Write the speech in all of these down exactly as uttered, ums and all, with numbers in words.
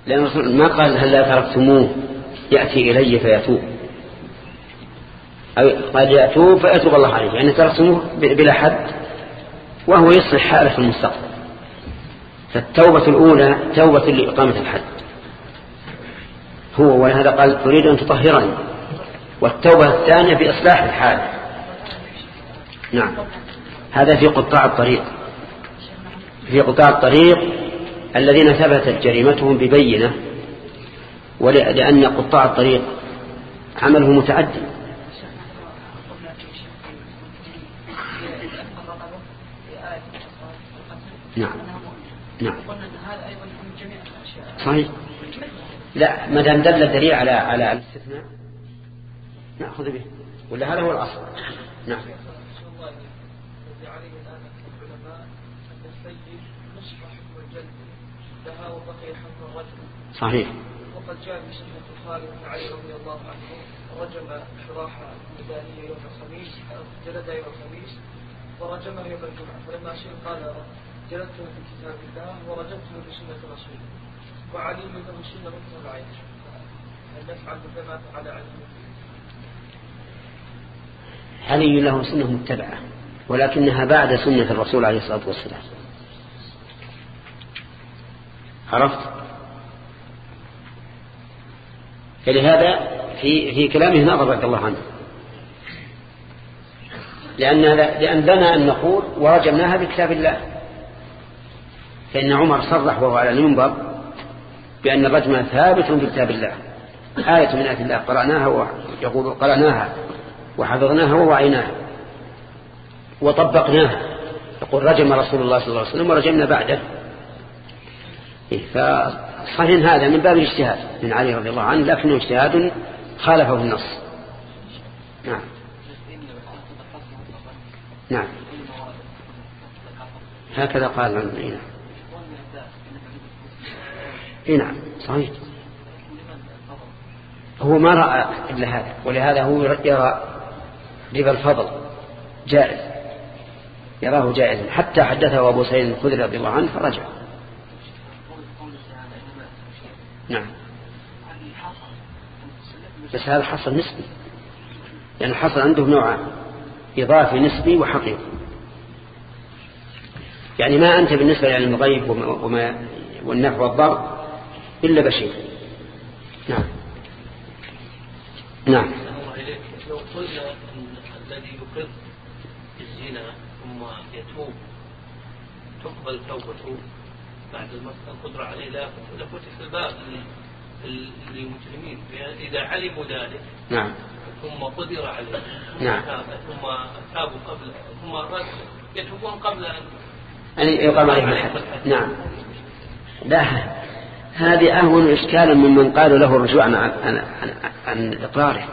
لأن الرسول ما قال هل لا تركتموه يأتي إلي فيتوب، أو قال يأتوب فيتوب الله عليه، يعني تركتموه بلا حد وهو يصلح حاله في المستقبل. فالتوبة الأولى توبة لإقامة الحد هو، ولهذا قال تريد أن تطهرني. والتوبة الثانية في إصلاح الحال. نعم، هذا في قطاع الطريق. في قطاع الطريق الذين ثبتت جريمتهم ببينة، ولأن قطاع الطريق عمله متعدي. نعم نعم صحيح. لا، ما دام دل الدليل على على الاستثناء نأخذ به، ولا هذا هو الأصل. نعم. صحيح. وقد جاء في سنة البخاري عن علي رضي الله عنه رجم شراح المدانية يوم الخميس، جلد يوم الخميس ورجمه يوم الجمعة، فلما شيء قال جلدته في كتاب الله ورجمته بسنة رسوله، وعلي منه سنة مثل العين، هل نفعل مثل ما فعل علي؟ علي له سنة متبعة، ولكنها بعد سنة الرسول عليه الصلاة والسلام. عرفت؟ فلهذا في في كلامه نظر رضي الله عنه، لأن لأن لنا أن نقول ورجمناها بكتاب الله، فإن عمر صرح وهو على المنبر بأن الرجم ثابت بكتاب الله، آية من آيات الله قرأناها ويقول قرأناها وحفظناها ووعيناها وطبقناها، يقول رجم رسول الله صلى الله عليه وسلم ورجمنا بعده. فصحيح هذا من باب الاجتهاد من علي رضي الله عنه، لكنه اجتهاد خالفه النص. نعم نعم هكذا قال عن إيه. إيه نعم صحيح. هو ما رأى إلا هذا، ولهذا هو يرى ربا الفضل جائز، يراه جائزا، حتى حدثه أبو سعيد الخدري رضي الله عنه فرجع. نعم، بس هذا حصل نسبي، يعني الحصل عنده نوعان، إضافي نسبي وحقيقي. يعني ما أنت بالنسبة لعلم الغيب وما والنفع والضر إلا بشير. نعم نعم. لو قلنا أن الذي يقر بالزنا ثم يتوب تقبل توبته بعد القدرة عليه، لا فتح الباب للمجرمين إذا علموا ذلك. نعم. ثم قدر عليه. نعم. ثم تابوا قبل ثم يتوبون قبل أن أن يقام عليهم الحد. نعم. لا، هذه أهون إشكالا ممن قالوا له الرجوع عن, عن, عن, عن إقراره.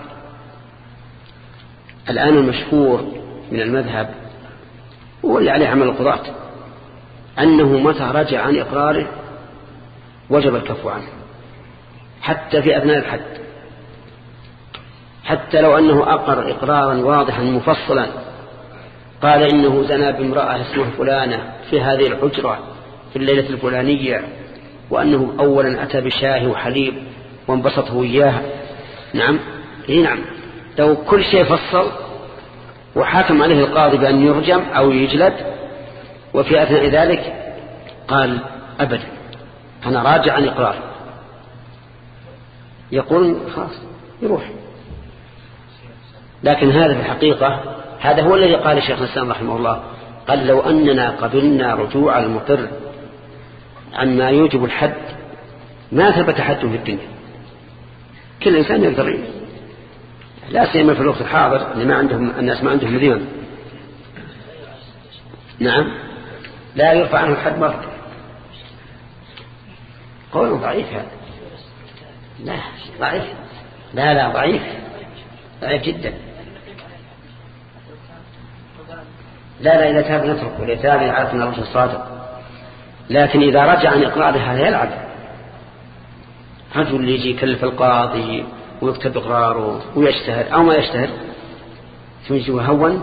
الآن المشهور من المذهب هو اللي عليه عمل القضاة، أنه متى رجع عن إقراره وجب الكف عنه حتى في أثناء الحد، حتى لو أنه أقر إقرارا واضحا مفصلا، قال إنه زنى بامرأة اسمها فلانة في هذه الحجرة في الليلة الفلانية، وأنه أولا أتى بشاه وحليب وانبسطه إياها. نعم إيه نعم، لو كل شيء فصل وحاكم عليه القاضي بأن يرجم أو يجلد، وفي أثناء ذلك قال أبدا أنا راجع عن إقرار، يقول خلاص يروح. لكن هذا في الحقيقة هذا هو الذي قال الشيخ الإسلام رحمه الله، قال لو أننا قبلنا رجوع المقر عما يوجب الحد ما ثبت حد في الدنيا. كل إنسان يقدر، لا سيما في الوقت الحاضر اللي ما عندهم الناس ما عندهم مديون. نعم، لا يرفع عنه الحد مرة. قول ضعيف هذا، لا ضعيف، لا لا ضعيف ضعيف جدا. لا لا إذا تاب نترك، وإذا تاب يعرف من الرسول الصادق. لكن إذا رجع عن إقراره هذا يلعب. رجل اللي يجي يكلف القاضي ويكتب إقراره ويجتهد أو ما يجتهد ثم يجي وهونت.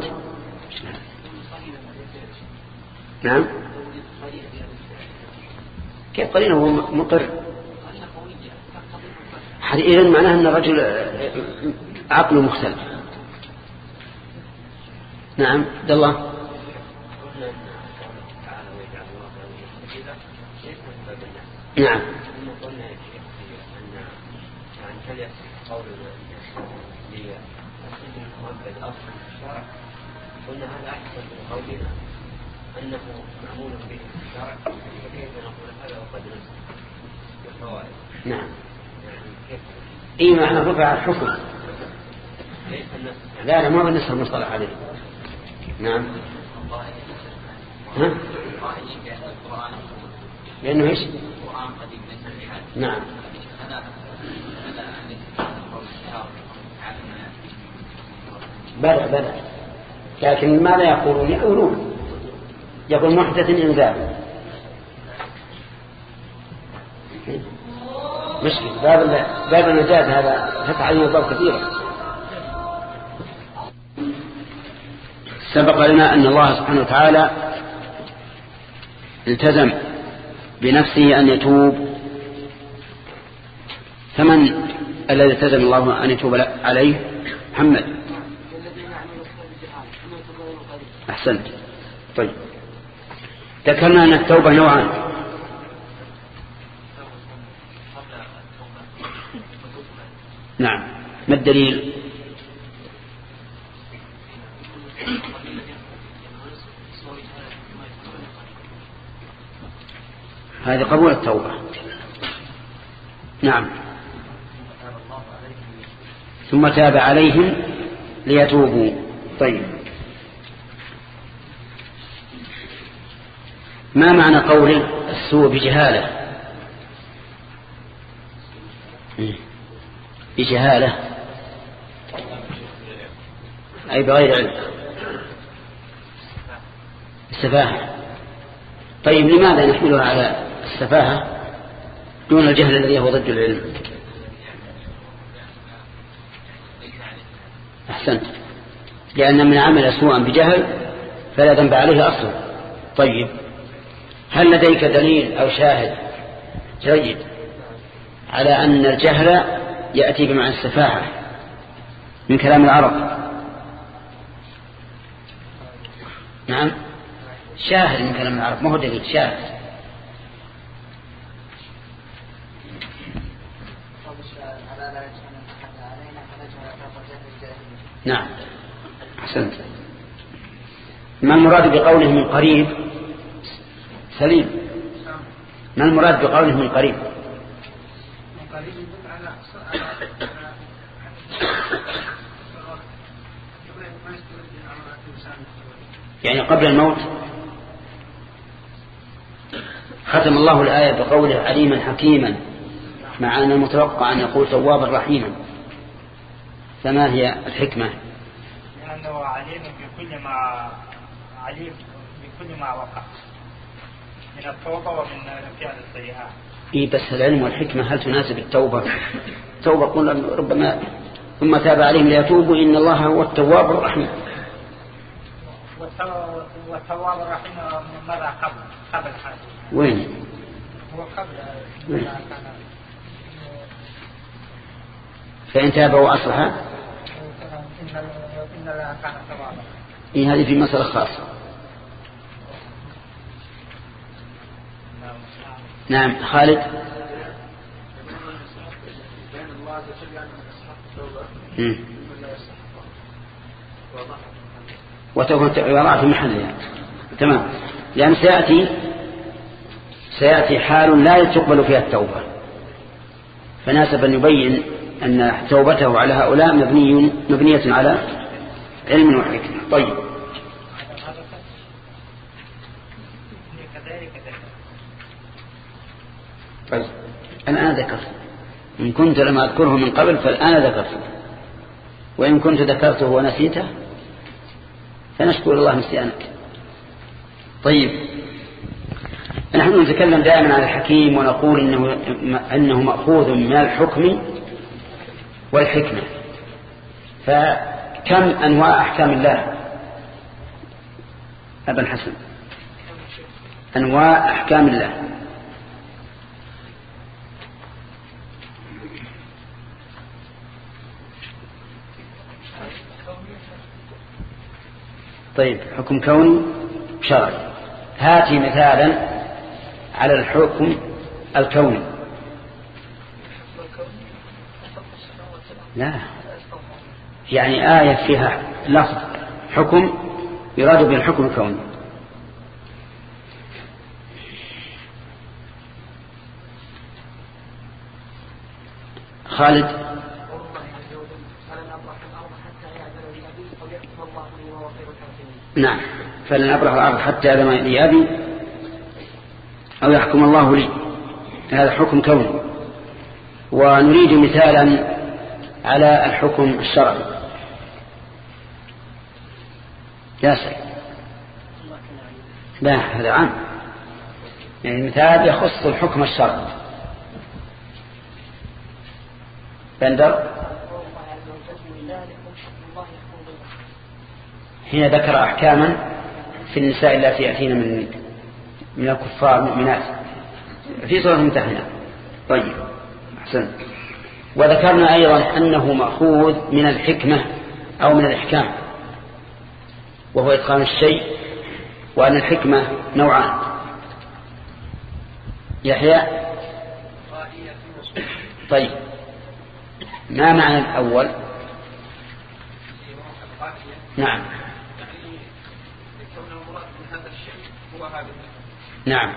نعم، كيف قليل هو مقر؟ إذن معناه أن الرجل عقله مختلف. نعم عبد الله. نعم قلنا هذا أحسن من قولنا أنه معمول به في الشرع، فكيف نقول هذا وقد نسخ بالفوائد؟ نعم يعني كيف؟ إيه معنى رفع الحكم. ليس النسخ. لا لا ما بالنسخ المصطلح عليه. نعم. ها؟ لأنه إيش؟ نعم. بلى بلى، لكن ماذا يقولون؟ يقولون يقول محدث إنذار. مشكلة باب باب المجاز هذا فتح عليه أبواب كثيرة. سبق لنا أن الله سبحانه وتعالى التزم بنفسه أن يتوب، فمن الذي التزم الله أن يتوب عليه؟ محمد. أحسنت. طيب ذكرنا أن التوبة نوعان. نعم ما الدليل؟ هذه قبول التوبة. نعم ثم تاب عليهم ليتوبوا. طيب ما معنى قول السوء بجهالة؟ بجهالة أي بغير علم، السفاهة. طيب لماذا نحملها على السفاهة دون الجهل الذي هو ضد العلم؟ أحسنت، لأن من عمل سوءا بجهل فلا ذنب عليه أصلا. طيب هل لديك دليل أو شاهد جيد على أن الجهل يأتي بمعنى السفاهة من كلام العرب؟ نعم شاهد من كلام العرب، ما هو دليل، شاهد. نعم أحسنت. ما المراد بقوله من قريب؟ سليم. ما المراد بقوله من قريب؟ يعني قبل الموت. ختم الله الآية بقوله عليما حكيما، مع أن المتوقع أن يقول توابا رحيما، فما هي الحكمة؟ لأنه عليم بكل ما عليم بكل ما وقع من التوبة ومن فعل السيئات. إيه بس العلم والحكمة هل تناسب التوبة؟ التوبة قل ربما ثم تاب عليهم ليتوبوا إن الله هو التواب الرحيم. والتواب الرحيم ماذا قبل قبل هذا؟ وين؟ هو قبل. وين؟ فإن تاب وأصلح إن الله كان توابا. إيه هذه في مسألة خاصة. نعم خالد. وتوبة وضع في محلها. تمام. لأن سيأتي سيأتي حال لا تقبل فيها التوبة، فناسب أن يبين أن توبته على هؤلاء مبني مبنية على علم وحكمة. طيب طيب أنا ذكرت، إن كنت لم أذكره من قبل فالآن ذكرته، وإن كنت ذكرته ونسيته فنشكر الله نسيانك. طيب نحن نتكلم دائما عن الحكيم ونقول إنه, إنه مأخوذ من الحكم والحكمة. فكم أنواع أحكام الله أبا الحسن؟ أنواع أحكام الله. طيب حكم كوني شرعي. هاتي مثالا على الحكم الكوني. لا يعني آية فيها لفظ حكم يراد به الحكم الكوني. خالد. نعم فلن أبرح الأرض حتى أذن لي أبي أو يحكم الله لي. هذا حكم كوني. ونريد مثالا على الحكم الشرعي. ياسر. لا هذا عام يعني مثال يخص الحكم الشرعي. بندر. هنا ذكر أحكاما في النساء التي يأتين من من الكفار مؤمنات في سورة الممتحنة. طيب أحسن. وذكرنا أيضا أنه مأخوذ من الحكمة أو من الإحكام وهو إتقان الشيء، وأن الحكمة نوعان. يحيى. طيب ما معنى الأول؟ نعم نعم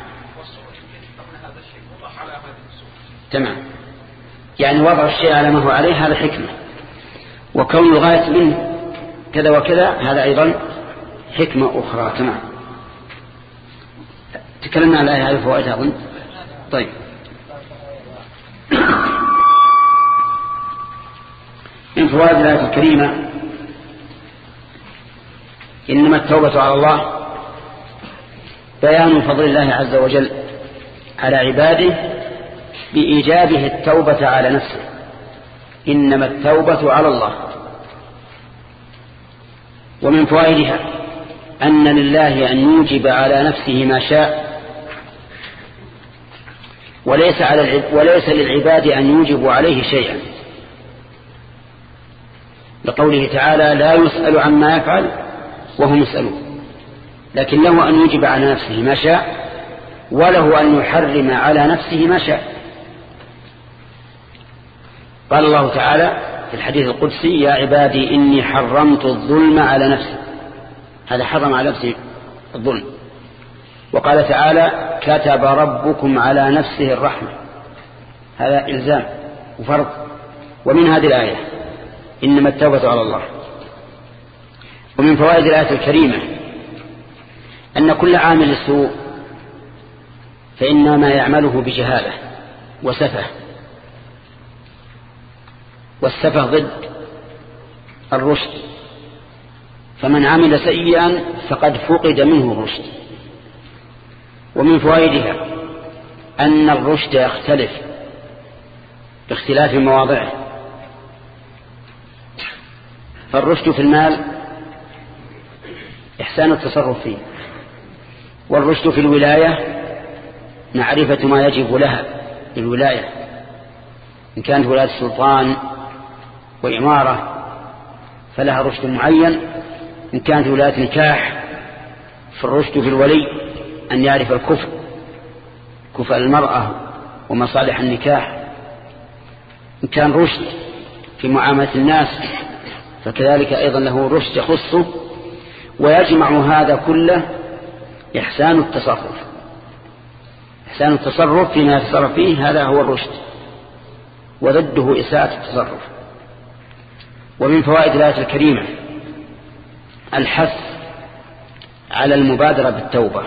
تمام. يعني وضع الشيء على ما هو عليه هذا حكمة، وكون الغاية منه كذا وكذا هذا أيضا حكمة أخرى. تمام. تكلمنا على هذه الفوائد أظن. طيب من فوائد الآية الكريمة إنما التوبة على الله بيان فضل الله عز وجل على عباده بإيجابه التوبة على نفسه. إنما التوبة على الله. ومن فوائدها أن لله أن يوجب على نفسه ما شاء، وليس على وليس للعباد أن يوجبوا عليه شيئا، لقوله تعالى لا يسأل عما يفعل وهم يسألون. لكن له أن يوجب على نفسه ما شاء، وله أن يحرم على نفسه ما شاء. قال الله تعالى في الحديث القدسي يا عبادي إني حرمت الظلم على نفسي. هذا حرم على نفسه الظلم. وقال تعالى كتب ربكم على نفسه الرحمة. هذا إلزام وفرض. ومن هذه الآية إنما التوبة على الله. ومن فوائد الآية الكريمة أن كل عامل سوء فإنما يعمله بجهالة وسفه، والسفه ضد الرشد، فمن عمل سيئا فقد فقد منه الرشد. ومن فوائدها أن الرشد يختلف باختلاف مواضعه. فالرشد في المال إحسان التصرف فيه، والرشد في الولاية معرفة ما يجب لها الولاية، إن كانت ولاية سلطان وإمارة فلها رشد معين، إن كانت ولاية نكاح فالرشد في الولي أن يعرف الكفء كفء المرأة ومصالح النكاح، إن كان رشد في معاملة الناس فكذلك أيضا له رشد يخصه. ويجمع هذا كله إحسان التصرف. إحسان التصرف فيما يتصرف فيه هذا هو الرشد، وضده إساءة التصرف. ومن فوائد الآية الكريمة الحث على المبادرة بالتوبة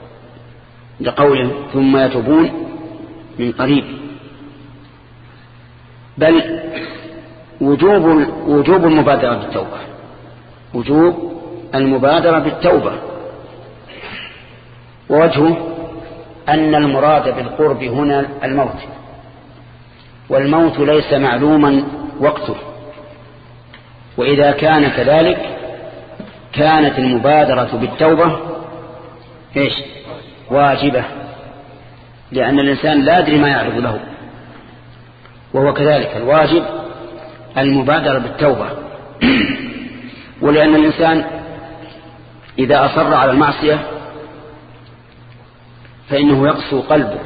لقوله ثم يتوبون من قريب، بل وجوب وجوب المبادرة بالتوبة، وجوب المبادرة بالتوبة. ووجهه أن المراد بالقرب هنا الموت، والموت ليس معلوما وقته، وإذا كان كذلك كانت المبادرة بالتوبة إيش؟ واجبة، لأن الإنسان لا يدري ما يعرض له، وهو كذلك الواجب المبادرة بالتوبة. ولأن الإنسان إذا أصر على المعصية فإنه يقسو قلبه،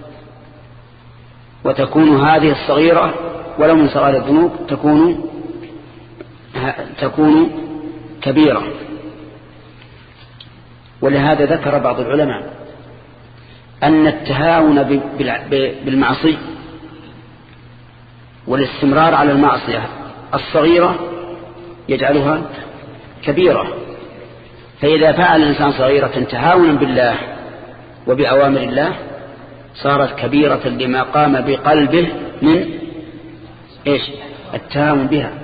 وتكون هذه الصغيرة ولو من صغار الذنوب تكون تكون كبيرة. ولهذا ذكر بعض العلماء أن التهاون بالمعصية والاستمرار على المعصية الصغيرة يجعلها كبيرة، فإذا فعل الإنسان صغيرة تهاونا بالله وبأوامر الله صارت كبيرة لما قام بقلبه من إيش التهاون بها.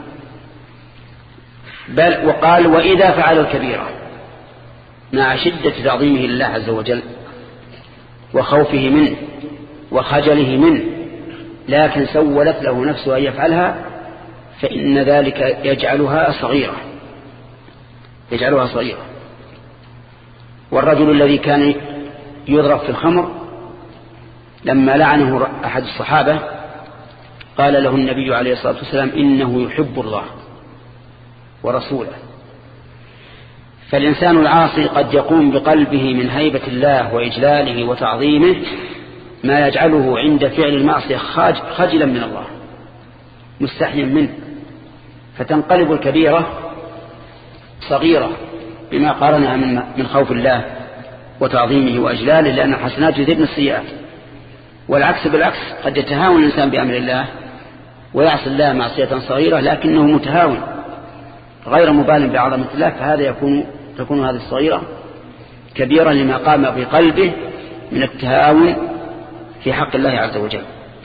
بل وقال وإذا فعل الكبيرة مع شدة تعظيمه لله عز وجل وخوفه منه وخجله منه، لكن سولت له نفسه أن يفعلها، فإن ذلك يجعلها صغيرة يجعلها صغيرة. والرجل الذي كان يضرب في الخمر لما لعنه أحد الصحابة قال له النبي عليه الصلاة والسلام إنه يحب الله ورسوله. فالإنسان العاصي قد يقوم بقلبه من هيبة الله وإجلاله وتعظيمه ما يجعله عند فعل المعصية خجلا من الله مستحيا منه، فتنقلب الكبيرة صغيرة بما قارنها من خوف الله وتعظيمه وأجلاله، لأن الحسنات يذهبن السيئات. والعكس بالعكس، قد يتهاون الإنسان بأمر الله ويعصي الله معصية صغيرة لكنه متهاون غير مبال بعظمة الله، فهذا يكون تكون هذه الصغيرة كبيرة لما قام بقلبه من التهاون في حق الله عز وجل.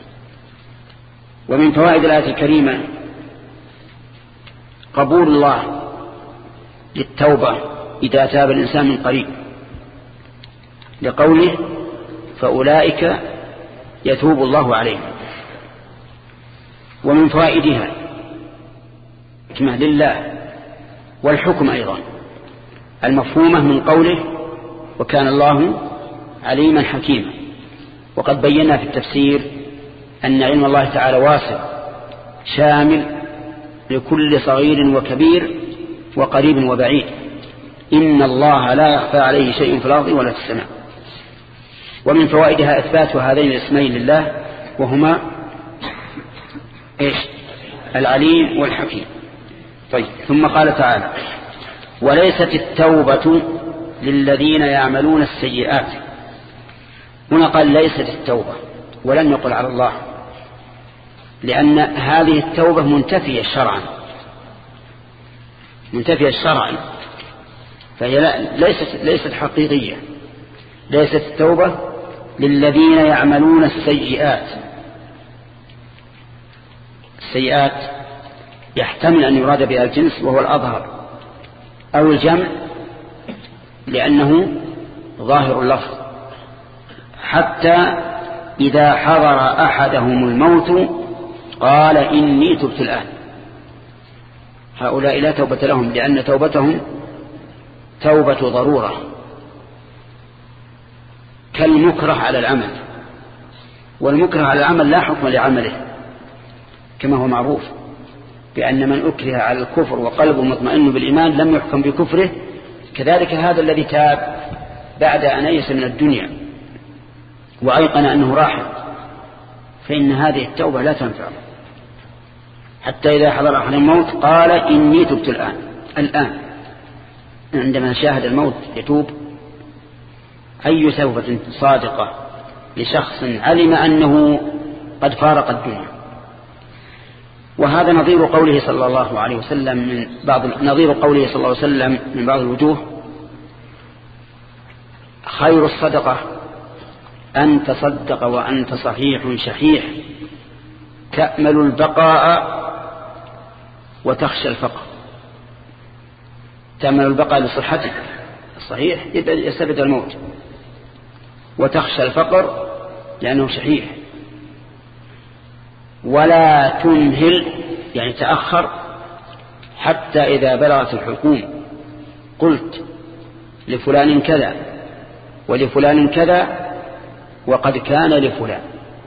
ومن فوائد الآية الكريمة قبول الله للتوبة إذا تاب الإنسان من قريب، لقوله فأولئك يتوب الله عليهم. ومن فوائدها حكمة لله والحكم أيضا المفهومة من قوله وكان الله عليما حكيما. وقد بينا في التفسير أن علم الله تعالى واسع شامل لكل صغير وكبير وقريب وبعيد، إن الله لا يخفى عليه شيء في الأرض ولا في السماء. ومن فوائدها إثبات هذين الاسمين لله وهما إيش العليم والحكيم. طيب، ثم قال تعالى وليست التوبة للذين يعملون السيئات. هنا قال ليست التوبة ولن يقل على الله، لأن هذه التوبة منتفية شرعا منتفية شرعا فهي ليست ليست حقيقية. ليست التوبة للذين يعملون السيئات. السيئات يحتمل أن يراد بها الجنس وهو الأظهر أو الجمع لأنه ظاهر اللفظ، حتى إذا حضر أحدهم الموت قال إني تبت الآن. هؤلاء لا توبة لهم لأن توبتهم توبة ضرورة كالمكره على العمل، والمكره على العمل لا حكم لعمله كما هو معروف بأن من أكره على الكفر وقلبه مطمئن بالإيمان لم يحكم بكفره. كذلك هذا الذي تاب بعد أن أيس من الدنيا وأيقن أنه راحل، فإن هذه التوبة لا تنفع حتى إذا حضر أحد الموت قال إني تبت الآن. الآن عندما شاهد الموت يتوب. أي توبة صادقة لشخص علم أنه قد فارق الدنيا. وهذا نظير قوله صلى الله عليه وسلم من بعض نظير قوله صلى الله عليه وسلم من بعض الوجوه خير الصدقة أن تصدق وأنت صحيح شحيح تأمل البقاء وتخشى الفقر. تأمل البقاء لصحتك الصحيح يستبد الموت، وتخشى الفقر لأنه شحيح. ولا تمهل يعني تأخر حتى إذا بلغت الحكوم قلت لفلان كذا ولفلان كذا وقد كان لفلان.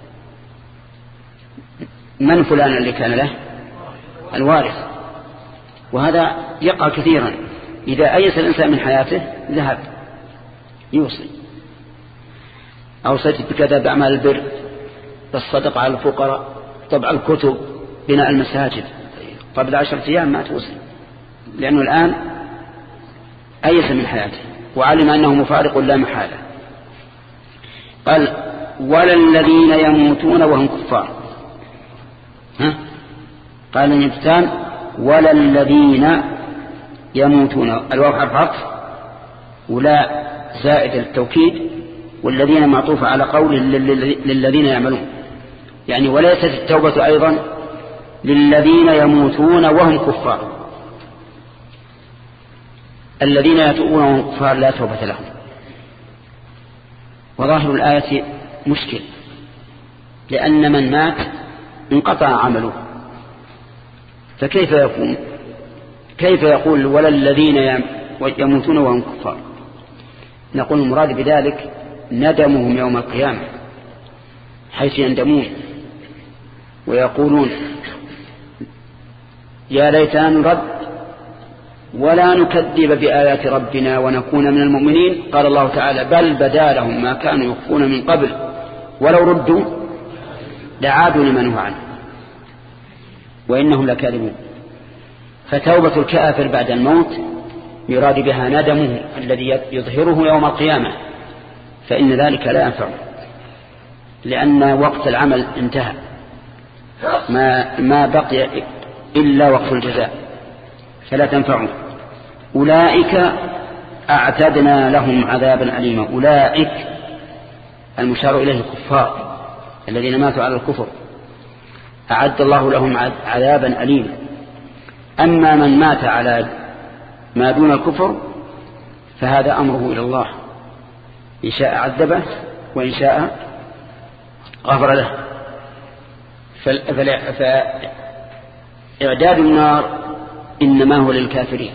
من فلان اللي كان له؟ الوارث. وهذا يقع كثيرا إذا أيس الإنسان من حياته ذهب يوصي: أوصيت بكذا بأعمال البر، بالصدق على الفقراء، طبع الكتب، بناء المساجد. قبل عشرة أيام ما توصي، لأنه الآن أيس من حياته وعلم أنه مفارق لا محالة. قال: ولا الذين يموتون وهم كفار. ها؟ قال الإنسان: ولا الذين يموتون، الواو حرف عطف، ولا زائد التوكيد، والذين معطوفة على قول للذين يعملون، يعني وليست التوبة أيضا للذين يموتون وهم كفار. الذين يتوبون وهم كفار لا توبة لهم. وظاهر الآية مشكل، لأن من مات انقطع عمله، فكيف يكون كيف يقول ولا الذين يموتون وهم كفار؟ نقول المراد بذلك ندمهم يوم القيامة، حيث يندمون ويقولون: يا ليتنا نرد ولا نكذب بآيات ربنا ونكون من المؤمنين. قال الله تعالى: بل بدا لهم ما كانوا يخفون من قبل ولو ردوا لعادوا لما نهوا عنه وإنهم لكاذبون. فتوبة الكافر بعد الموت يراد بها ندمه الذي يظهره يوم القيامة، فإن ذلك لا ينفع، لأن وقت العمل انتهى، ما, ما بقي إلا وقت الجزاء، فلا تنفعه. أولئك أعتدنا لهم عذابا أليما. أولئك المشار إليه الكفار الذين ماتوا على الكفر، أعد الله لهم عذابا أليما. أما من مات على ما دون الكفر فهذا أمره إلى الله، إن شاء عذبه وإن شاء غفر له. فإعداد النار إنما هو للكافرين،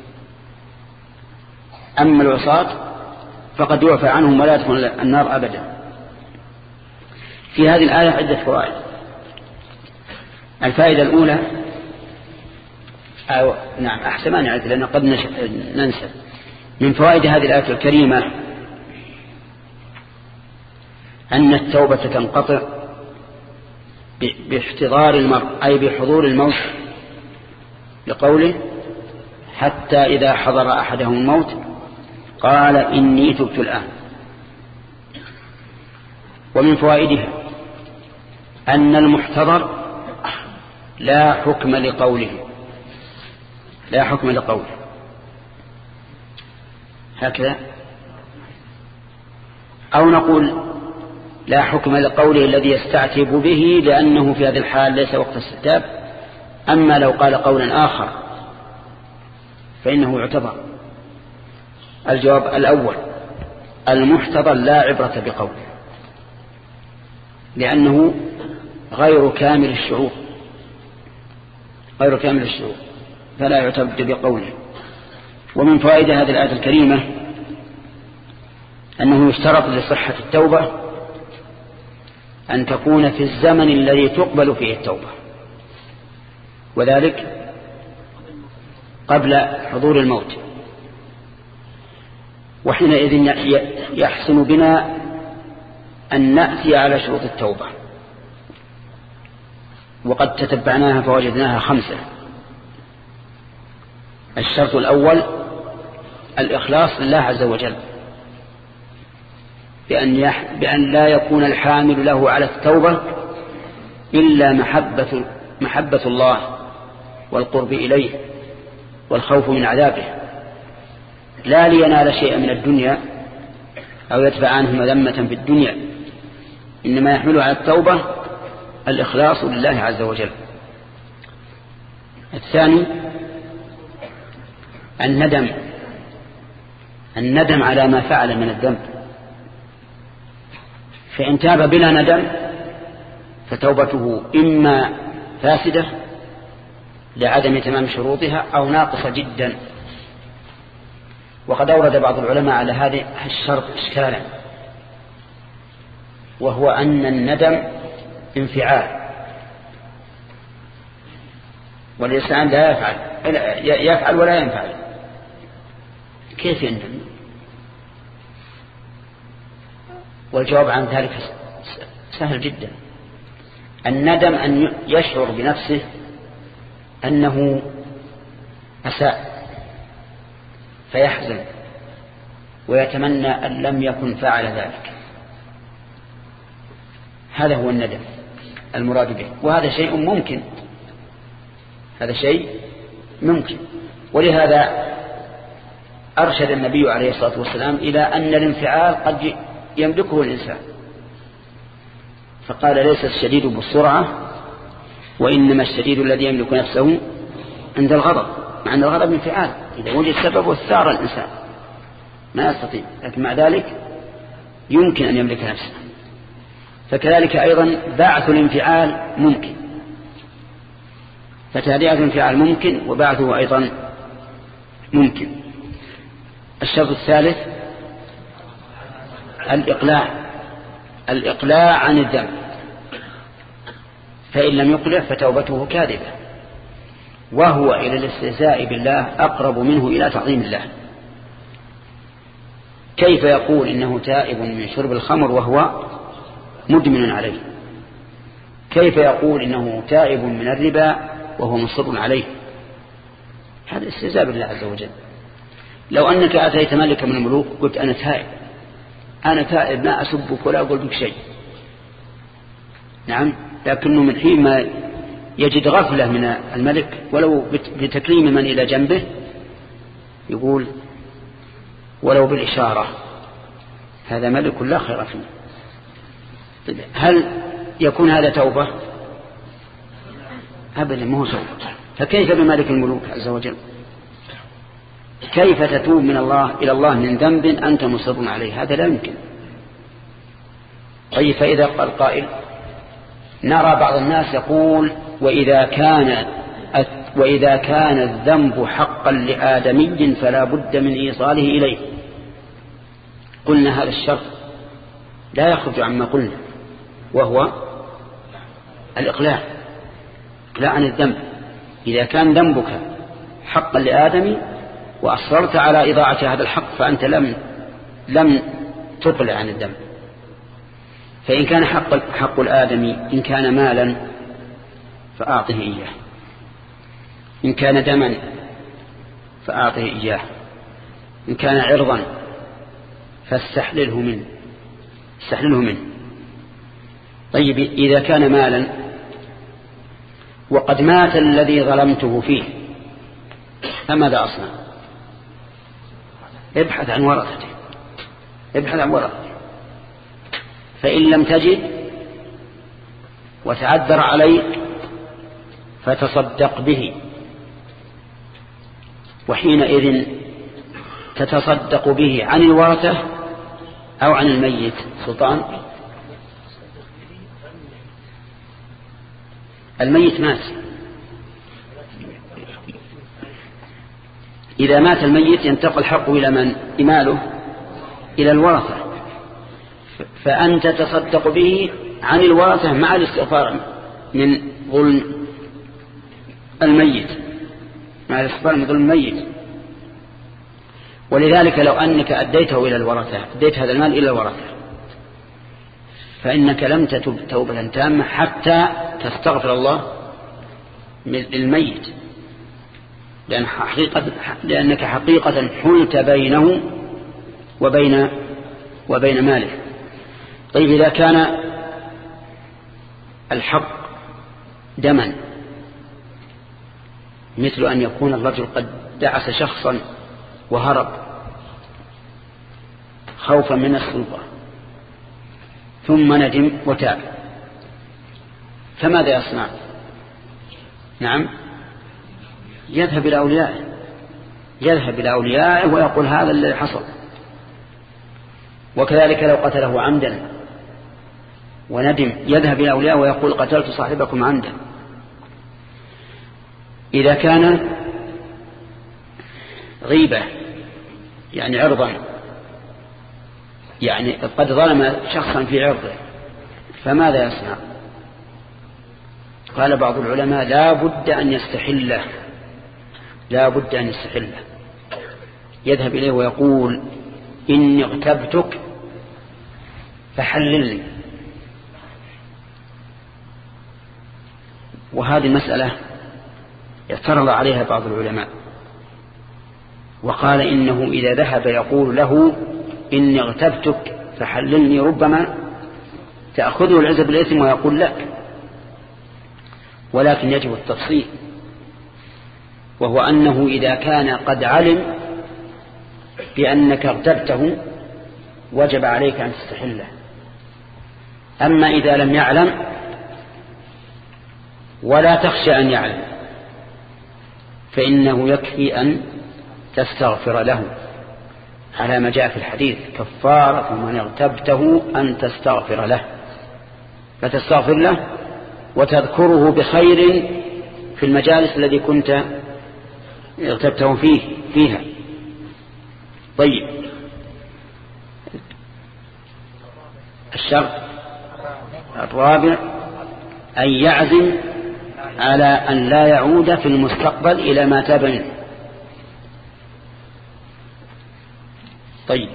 أما العصاة فقد يعفى عنهم ولا يدخل النار أبدا. في هذه الآية عدة فوائد. الفائدة الأولى، أو نعم أحسن ما نعرف لأن قد ننسى، من فوائد هذه الآية الكريمة أن التوبة تنقطع باحتضار المرء، أي بحضور الموت، لقوله: حتى إذا حضر أحدهم الموت قال إني تبت الآن. ومن فوائدها أن المحتضر لا حكم لقوله، لا حكم لقوله هكذا، أو نقول لا حكم لقوله الذي يستعتب به، لأنه في هذه الحال ليس وقت استعتاب. أما لو قال قولا آخر فإنه يعتبر. الجواب الأول: المحتضر لا عبرة بقوله، لأنه غير كامل الشعور، غير كامل الشعور فلا يعتبر بقوله. ومن فوائد هذه الآية الكريمة أنه يشترط لصحة التوبة أن تكون في الزمن الذي تقبل فيه التوبة، وذلك قبل حضور الموت. وحينئذ يحسن بنا أن نأتي على شروط التوبة، وقد تتبعناها فوجدناها خمسة. الشرط الأول الإخلاص لله عز وجل، بأن, يح... بأن لا يكون الحامل له على التوبة إلا محبة, محبة الله والقرب إليه والخوف من عذابه، لا لينال شيئا من الدنيا أو يدفع عنه مذمة في الدنيا، إنما يحمله على التوبة الإخلاص لله عز وجل. الثاني الندم، الندم على ما فعل من الذنب، فإن تاب بلا ندم فتوبته إما فاسدة لعدم تمام شروطها أو ناقصة جدا. وقد أورد بعض العلماء على هذا الشرط إشكالا، وهو أن الندم انفعال، والإنسان لا يفعل يفعل ولا ينفعل، كيف يندم؟ والجواب عن ذلك سهل جدا. الندم أن يشعر بنفسه أنه أساء فيحزن ويتمنى أن لم يكن فعل ذلك. هذا هو الندم المراد به، وهذا شيء ممكن، هذا شيء ممكن. ولهذا أرشد النبي عليه الصلاة والسلام إلى أن الانفعال قد يملكه الإنسان، فقال ليس الشديد بالسرعة وإنما الشديد الذي يملك نفسه عند الغضب. مع أن الغضب انفعال، إذا وجد سبب والثار الإنسان ما يستطيع، لكن مع ذلك يمكن أن يملك نفسه. فكذلك أيضا بعث الانفعال ممكن، فتهدئة الانفعال ممكن وبعثه أيضا ممكن. الشرط الثالث الإقلاع، الإقلاع عن الذنب، فإن لم يقلع فتوبته كاذبة، وهو إلى الاستهزاء بالله أقرب منه إلى تعظيم الله. كيف يقول إنه تائب من شرب الخمر وهو مدمن عليه؟ كيف يقول إنه تائب من الربا وهو مصر عليه؟ هذا استهزاء بالله عز وجل. لو أنك أتيت ملك من الملوك قلت أنا تائب، أنا تائب ما أسبك ولا أقول بك شيء، نعم، لكنه من حين ما يجد غفلة من الملك ولو بتكريم من إلى جنبه يقول ولو بالإشارة هذا ملك لا خير فيه. هل يكون هذا توبة؟ أبدا ما هو توبة. فكيف بملك الملوك عز وجل؟ كيف تتوب من الله إلى الله من ذنب أنت مصر عليه؟ هذا لا يمكن. طيب فإذا قال قائل نرى بعض الناس يقول وإذا كان وإذا كان الذنب حقا لآدمي فلا بد من إيصاله إليه. قلنا هذا الشرط لا يخرج عما قلنا، وهو الإقلاع، إقلاع عن الذنب. إذا كان ذنبك حقا لآدمي وأصررت على إضاعة هذا الحق فأنت لم لم تقلع عن الذنب. فإن كان حق, حق الآدمي إن كان مالا فأعطه إياه، إن كان دما فأعطه إياه، إن كان عرضا فاستحلله منه استحلله منه. طيب إذا كان مالا وقد مات الذي ظلمته فيه فماذا أصنع؟ ابحث عن ورثته، ابحث عن ورثته. فإن لم تجد وتعذر عليك فتصدق به، وحينئذ تتصدق به عن الورثة أو عن الميت. سلطان الميت مات، إذا مات الميت ينتقل حقه إلى من؟ إماله إلى الورثة، فأنت تصدق به عن الورثة مع الاستغفار من ظلم الميت، مع الاستغفار من ظلم الميت. ولذلك لو أنك أديته إلى الورثة، أديت هذا المال إلى الورثة، فإنك لم تتب توبة تامة حتى تستغفر الله للميت، لأن حقيقة لأنك حقيقة حلت بينه وبين وبين ماله. طيب إذا كان الحق دما، مثل أن يكون الرجل قد دعس شخصا وهرب خوفا من السلطة ثم ندم وتاب، فماذا يصنع؟ نعم، يذهب إلى أوليائه، يذهب إلى أوليائه ويقول هذا الذي حصل. وكذلك لو قتله عمدا وندم يذهب إلى أوليائه ويقول قتلت صاحبكم عمدا. إذا كان غيبة يعني عرضا، يعني قد ظلم شخصا في عرضه، فماذا يصنع؟ قال بعض العلماء لا بد أن يستحله، لا بد أن يستحله. يذهب إليه ويقول إني اغتبتك فحللني. وهذه المسألة اعترض عليها بعض العلماء وقال إنه إذا ذهب يقول له إني اغتبتك فحللني ربما تأخذه العزة بالإثم ويقول لك، ولكن يجب التفصيل، وهو أنه إذا كان قد علم بأنك اغتبته وجب عليك أن تستحله. أما إذا لم يعلم ولا تخشى أن يعلم فإنه يكفي أن تستغفر له على ما جاء في الحديث: كفارة من اغتبته أن تستغفر له، فتستغفر له وتذكره بخير في المجالس الذي كنت اغتبته فيه فيها. طيب، الشرط الرابع أن يعزم على أن لا يعود في المستقبل إلى ما تاب منه. طيب،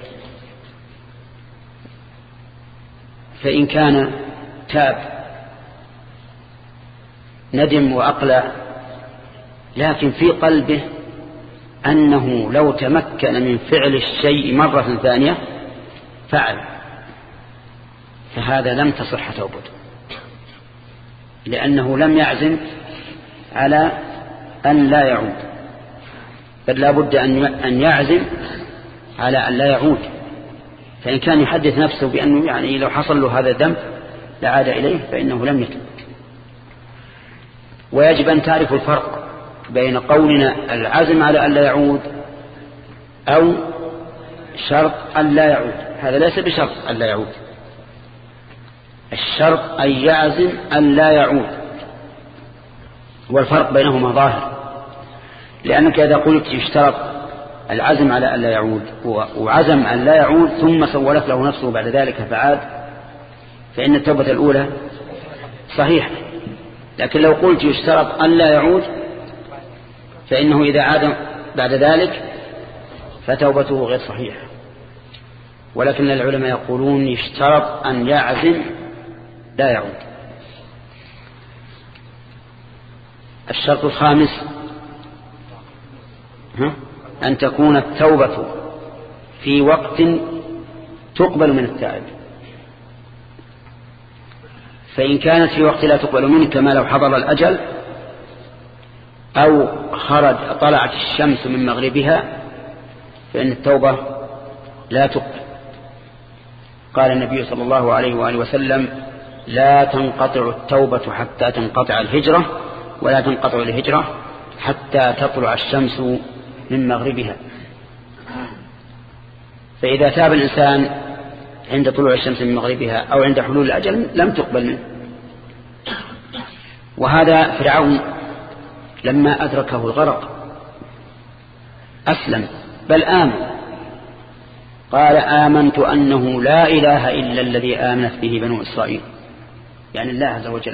فإن كان تاب ندم وأقلع، لكن في قلبه أنه لو تمكن من فعل الشيء مرة ثانية فعل، فهذا لم تصح توبته، لأنه لم يعزم على أن لا يعود، بل لا بد أن يعزم على أن لا يعود. فإن كان يحدث نفسه بأنه يعني لو حصل له هذا الذنب لعاد إليه فإنه لم يتوب. ويجب أن تعرف الفرق بين قولنا العزم على أن لا يعود أو شرط أن لا يعود. هذا ليس بشرط أن لا يعود، الشرط أن يعزم أن لا يعود، والفرق بينهما ظاهر. لأنك إذا قلت يشترط العزم على أن لا يعود وعزم أن لا يعود ثم سولت له نفسه بعد ذلك فعاد، فإن التوبة الأولى صحيحة. لكن لو قلت يشترط أن لا يعود فإنه إذا عاد بعد ذلك فتوبته غير صحيحة. ولكن العلماء يقولون يشترط أن يعزم لا يعود. الشرط الخامس أن تكون التوبة في وقت تقبل من التائب. فإن كانت في وقت لا تقبل منه كما لو حضر الأجل أو خرج طلعت الشمس من مغربها فإن التوبة لا تقبل. قال النبي صلى الله عليه وآله وسلم: لا تنقطع التوبة حتى تنقطع الهجرة، ولا تنقطع الهجرة حتى تطلع الشمس من مغربها. فإذا تاب الإنسان عند طلوع الشمس من مغربها أو عند حلول الأجل لم تقبل منه. وهذا فرعون لما أدركه الغرق أسلم بل آمن، قال: آمنت أنه لا إله إلا الذي آمنت به بنو إسرائيل، يعني الله عز وجل.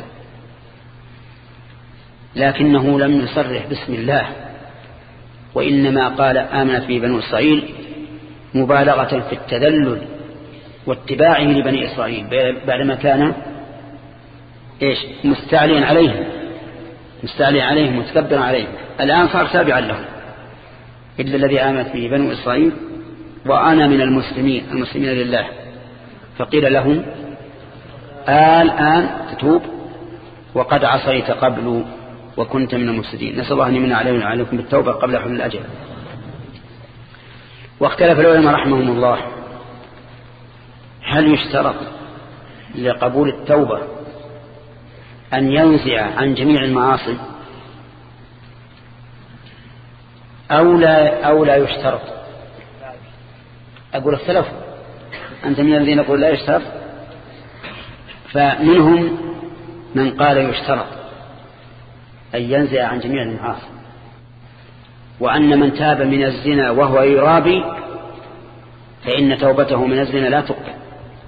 لكنه لم يصرح باسم الله، وإنما قال آمنت به بنو إسرائيل مبالغة في التذلل واتباعه لبني إسرائيل بعدما كان إيش مستعليا عليهم مستعليا عليهم متكبرا عليهم. الآن صار تابعا لهم. إلا الذي آمنت به بنو إسرائيل وأنا من المسلمين المسلمين لله. فقيل لهم: الآن تتوب وقد عصيت قبل وكنت من المفسدين. نسأل الله أن يمن علينا وعليكم بالتوبة قبل حلول الأجل. واختلف العلماء رحمهم الله هل يشترط لقبول التوبة أن ينزع عن جميع المعاصي أو لا, أو لا يشترط. أقول اختلف، أنت من الذين يقول لا يشترط، فمنهم من قال يشترط أن ينزع عن جميع المعاصي، وأن من تاب من الزنا وهو يرابي فإن توبته من الزنا لا تقبل،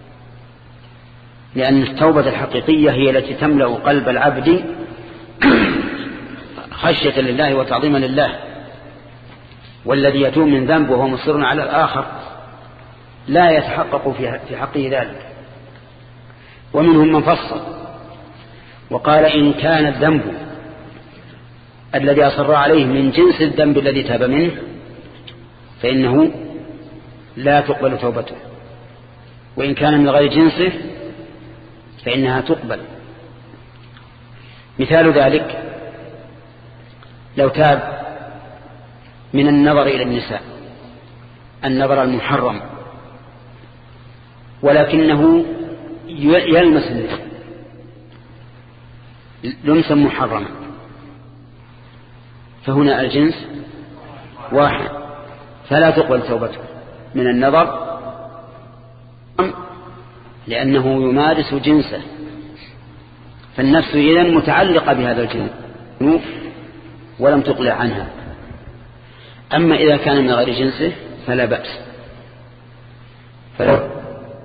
لأن التوبة الحقيقية هي التي تملأ قلب العبد خشية لله وتعظيما لله. والذي يتوب من ذنب وهو مصر على الآخر لا يتحقق في حقه ذلك. ومنهم من فصل وقال إن كان الذنب الذي أصر عليه من جنس الذنب الذي تاب منه فإنه لا تقبل توبته، وإن كان من غير جنسه فإنها تقبل. مثال ذلك لو تاب من النظر إلى النساء النظر المحرم ولكنه يلمس النساء لمسا محرما فهنا الجنس واحد فلا تقبل توبته من النظر لأنه يمارس جنسه، فالنفس إذن متعلقة بهذا الجنس ولم تقلع عنها. أما إذا كان من غير جنسه فلا بأس، فلو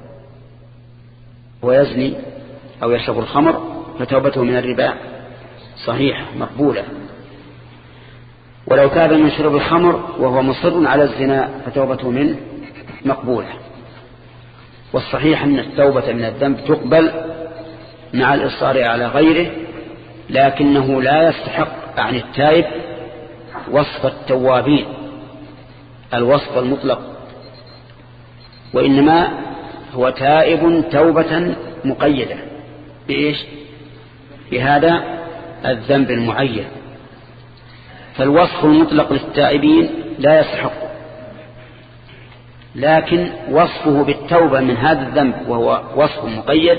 ويزني أو يشرب الخمر فتوبته من الربا صحيحة مقبولة. ولو تاب من شرب الخمر وهو مصر على الزنا فتوبته منه مقبولة. والصحيح أن التوبة من الذنب تقبل مع الإصرار على غيره، لكنه لا يستحق عن التائب وصف التوابين الوصف المطلق، وإنما هو تائب توبة مقيدة بإيش؟ بهذا الذنب المعين. فالوصف المطلق للتائبين لا يستحق، لكن وصفه بالتوبة من هذا الذنب وهو وصف مقيد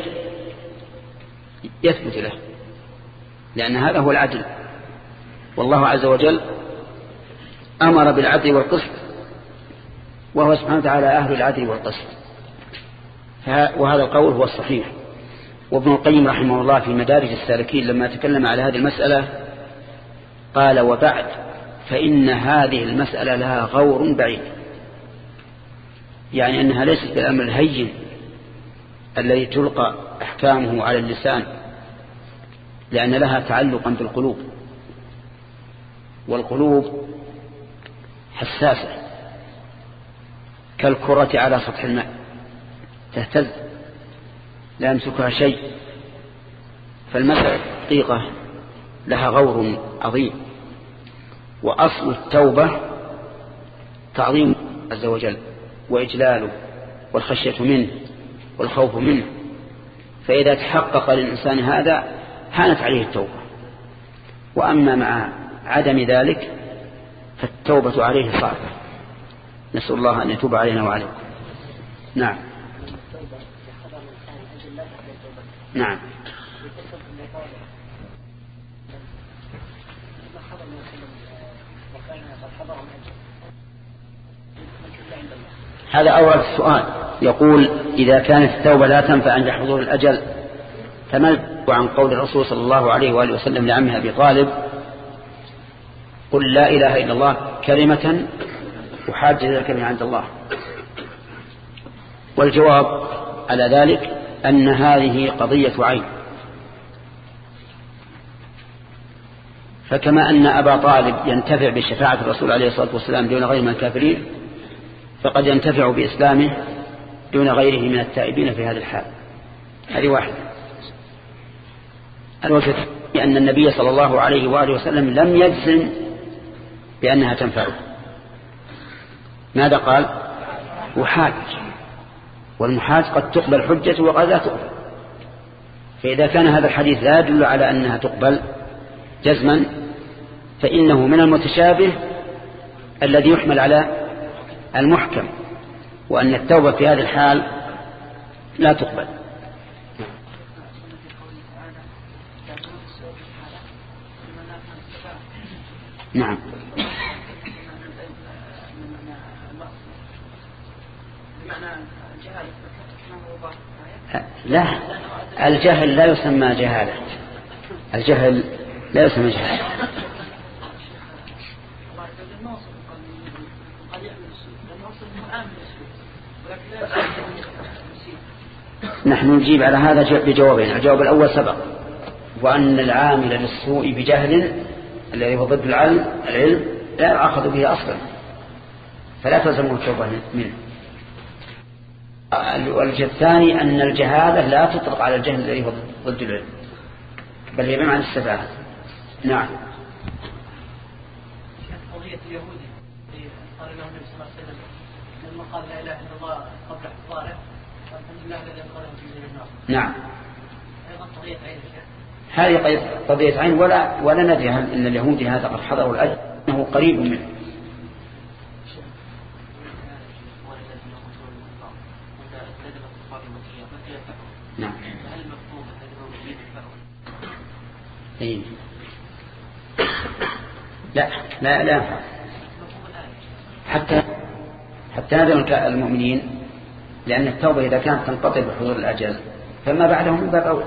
يثبت له، لأن هذا هو العدل، والله عز وجل أمر بالعدل والقسط وهو سبحانه وتعالى أهل العدل والقسط، وهذا القول هو الصحيح. وابن القيم رحمه الله في مدارج السالكين لما تكلم على هذه المسألة قال وبعد فإن هذه المسألة لها غور بعيد، يعني أنها ليست بالأمر الهين الذي تلقى أحكامه على اللسان، لأن لها تعلقا بالقلوب، والقلوب حساسة كالكرة على سطح الماء تهتز لا يمسكها شيء. فالمسألة دقيقة لها غور عظيم. وأصل التوبة تعظيم عز وجل وإجلاله والخشية منه والخوف منه، فإذا تحقق للإنسان هذا هانت عليه التوبة. وأما مع عدم ذلك فالتوبة عليه صعبة، نسأل الله أن يتوب علينا وعليكم. نعم نعم هذا أول السؤال. يقول إذا كانت التوبة لا تنفع عند حضور الأجل فما عن قول الرسول صلى الله عليه وآله وسلم لعمه أبي طالب قل لا إله إلا الله كلمة وحاج ذلك من عند الله؟ والجواب على ذلك أن هذه قضية عين، فكما أن أبا طالب ينتفع بشفاعة الرسول عليه الصلاة والسلام دون غيره من الكافرين فقد ينتفع بإسلامه دون غيره من التائبين في هذا الحال. هذه واحدة. الوجه أن النبي صلى الله عليه وآله وسلم لم يجزم بأنها تنفعه. ماذا قال؟ وحاج، والمحاج قد تقبل حجته وقد لا تقبل. فإذا كان هذا الحديث لا يدل على أنها تقبل جزما فإنه من المتشابه الذي يحمل على المحكم، وأن التوبة في هذه الحال لا تقبل. نعم لا، الجهل لا يسمى جهالة، الجهل لا يسمى جهالة. نحن نجيب على هذا بجوابين. الجواب الأول سبق، وأن العامل للسوء بجهل الذي هو ضد العلم العلم لا يؤاخذ به أصلا، فلا تلزمه التوبة منه. والوجه الثاني أن الجهالة لا تطلق على الجهل الذي هو ضد العلم، بل هي بمعنى السفاهة. نعم. قضية اليهودي قال له النبي صلى الله عليه وسلم لما قال لا إله إلا الله قبل احتضاره الحمد لله الذي أدخله في جنة النار. نعم. أيضا قضية عين الشيخ. هذه قضية عين، ولا ولا ندري هل إن اليهودي هذا قد حضره الأجر أنه قريب منه. نعم. إيه. لا لا لا حتى حتى ندم المؤمنين، لأن التوبة إذا كانت تنقطع بحضور الأجل فما بعده من باب أولى.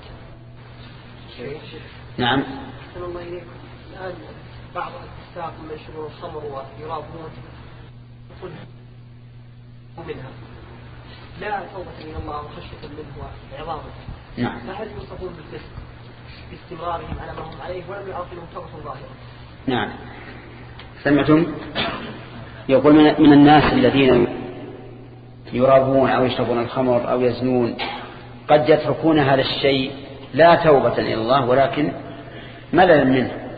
نعم. أحسن الله إليكم. الآن بعض الفساق من يشربون الخمر ويرابون يقول منها لا توبة من الله وخشية منه وعظامه. نعم. فهل يوصفون بالفسق باستمرارهم على ما هم عليه ولم يعرف لهم توبة ظاهرة؟ نعم. سمعتم؟ يقول من الناس الذين يرابون أو يشربون الخمر أو يزنون قد يتركون هذا الشيء لا توبة إلى الله ولكن مللا منه،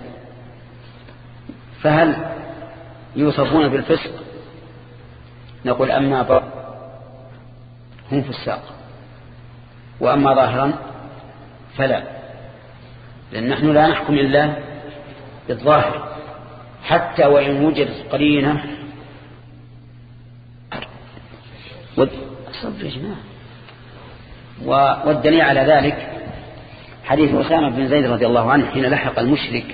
فهل يوصفون بالفسق؟ نقول أما باطنا هم فساق، وأما ظاهرا فلا، لأن نحن لا نحكم إلا بالظاهر حتى وإن وجدت قرينة. والدليل على ذلك حديث أسامة بن زيد رضي الله عنه حين لحق المشرك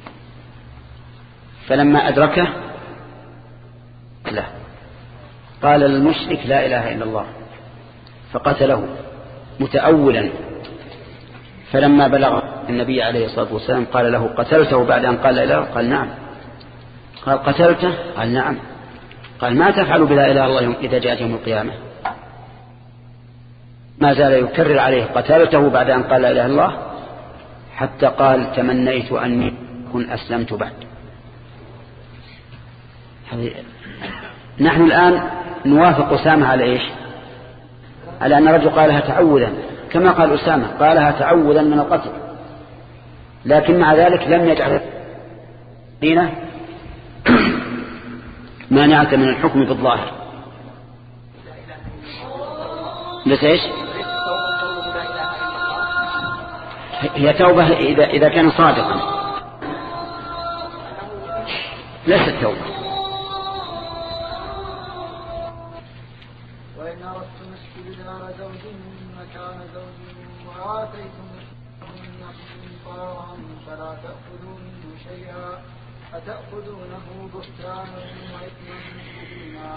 فلما أدركه له قال للمشرك لا إله إلا الله فقتله متأولا، فلما بلغ النبي عليه الصلاة والسلام قال له قتلته بعد أن قال لا إله؟ قال نعم. قال قتلته؟ قال نعم. قال ما تفعل بلا إله إلا الله إذا جاءت يوم القيامة؟ ما زال يكرر عليه قتلته بعد أن قال لا إله إلا الله حتى قال تمنيت أني كن أسلمت بعد. نحن الآن نوافق أسامة على إيش؟ على أن الرجل قالها تعوذا كما قال أسامة، قالها تعوذا من القتل، لكن مع ذلك لم يجعل دينه مانعة من الحكم بالظاهر. بس إيش؟ هي توبة إذا, إذا كان صادقا، ليست توبة. وإن أردتم استبدال زوج مكان زوج وآتيتم من قنطارا فلا تأخذوا منه شيئا أتأخذونه بهتانا وإثما مبينا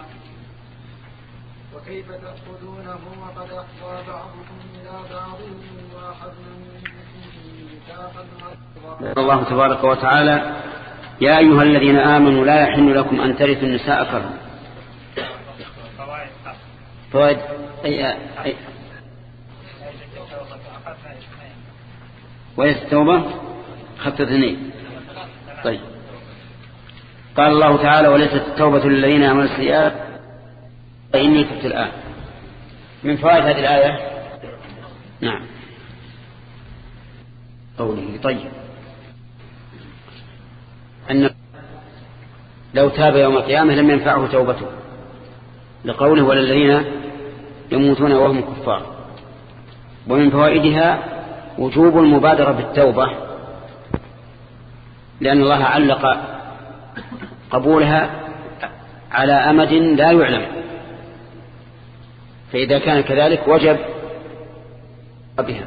وكيف تأخذونه وقد أفضى بعضكم إلى بعض وأخذنا منكم ميثاقا غليظا. الله تبارك وتعالى يا أيها الذين آمنوا لا يحل لكم أن ترثوا النساء كرها. فوائد أي أي وليس التوبة خط اثنين. طيب قال الله تعالى وليست التوبة للذين عملوا السيئات فإني تبت الآن. من فوائد هذه الآية نعم قوله طيب أن لو تاب يوم القيامة لم ينفعه توبته لقوله وللذين يموتون وهم كفار. ومن فوائدها وجوب المبادرة بالتوبة، لأن الله علق قبولها على أمد لا يعلم، فإذا كان كذلك وجب بها.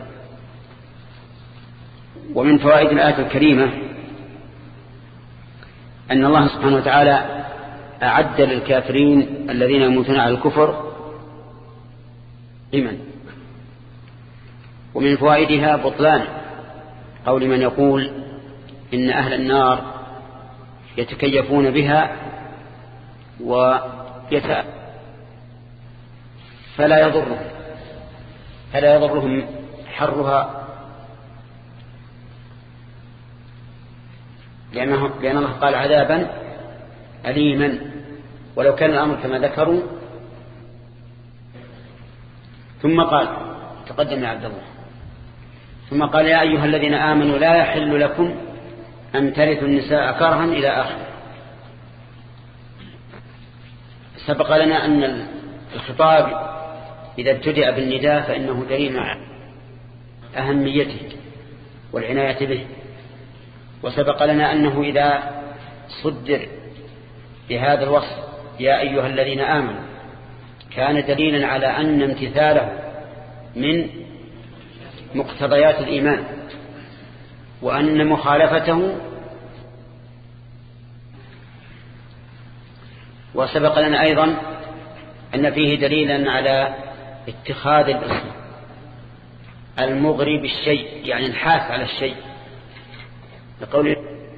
ومن فوائد الآية الكريمة أن الله سبحانه وتعالى أعد للكافرين الذين يموتون على الكفر لمن. ومن فوائدها بطلان قول من يقول إن أهل النار يتكيفون بها ويت فلا يضرهم فلا يضرهم حرها، لأنه لأن الله قال عذابا أليما ولو كان الأمر كما ذكروا. ثم قال تقدم يا عبد الله ثم قال يا أيها الذين آمنوا لا يحل لكم أن ترثوا النساء كرها إلى آخر. سبق لنا أن الخطاب إذا ابتدأ بالنداء فإنه دليل على أهميته والعناية به. وسبق لنا أنه إذا صدر بهذا الوصف يا أيها الذين آمنوا كان دليلا على أن امتثاله من مقتضيات الإيمان وأن مخالفته. وسبق لنا أيضا أن فيه دليلا على اتخاذ الاسم المغري بالشيء يعني الحاث على الشيء لقوله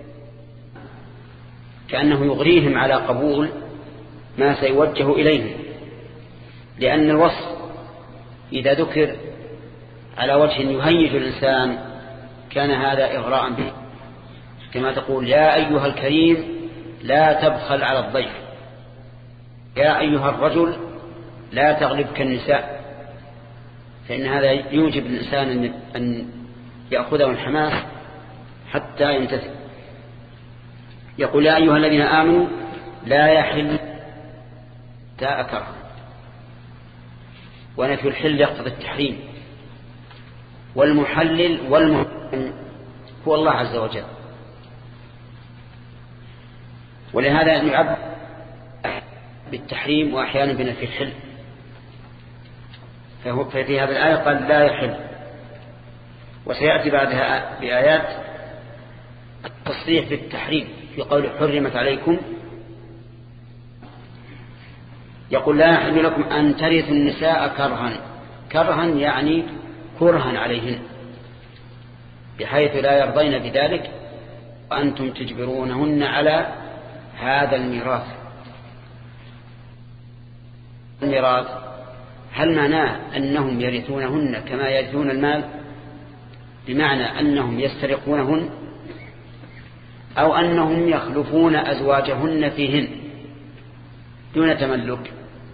كأنه يغريهم على قبول ما سيوجه إليهم، لأن الوصف إذا ذكر على وجه يهيج الإنسان كان هذا إغراء به، كما تقول يا أيها الكريم لا تبخل على الضيف، يا أيها الرجل لا تغلبك النساء، فإن هذا يوجب الإنسان أن يأخذه الحماس حتى يمتثل. يقول يا أيها الذين آمنوا لا يحل تاء كره، ونفي الحل يقتضي التحريم، والمحلل والمحرم هو الله عز وجل، ولهذا نعبر بالتحريم وأحيانا بنفي الحل. ففي هذه الآية قال لا يحل، وسيأتي بعدها بآيات التصريح بالتحريم في قول حرمت عليكم. يقول لا يحل لكم أن ترثوا النساء كرها، كرها يعني كرها عليهن بحيث لا يرضين بذلك وأنتم تجبرونهن على هذا الميراث. الميراث هل معناه أنهم يرثونهن كما يرثون المال بمعنى أنهم يسترقونهن، أو أنهم يخلفون أزواجهن فيهن دون تملك؟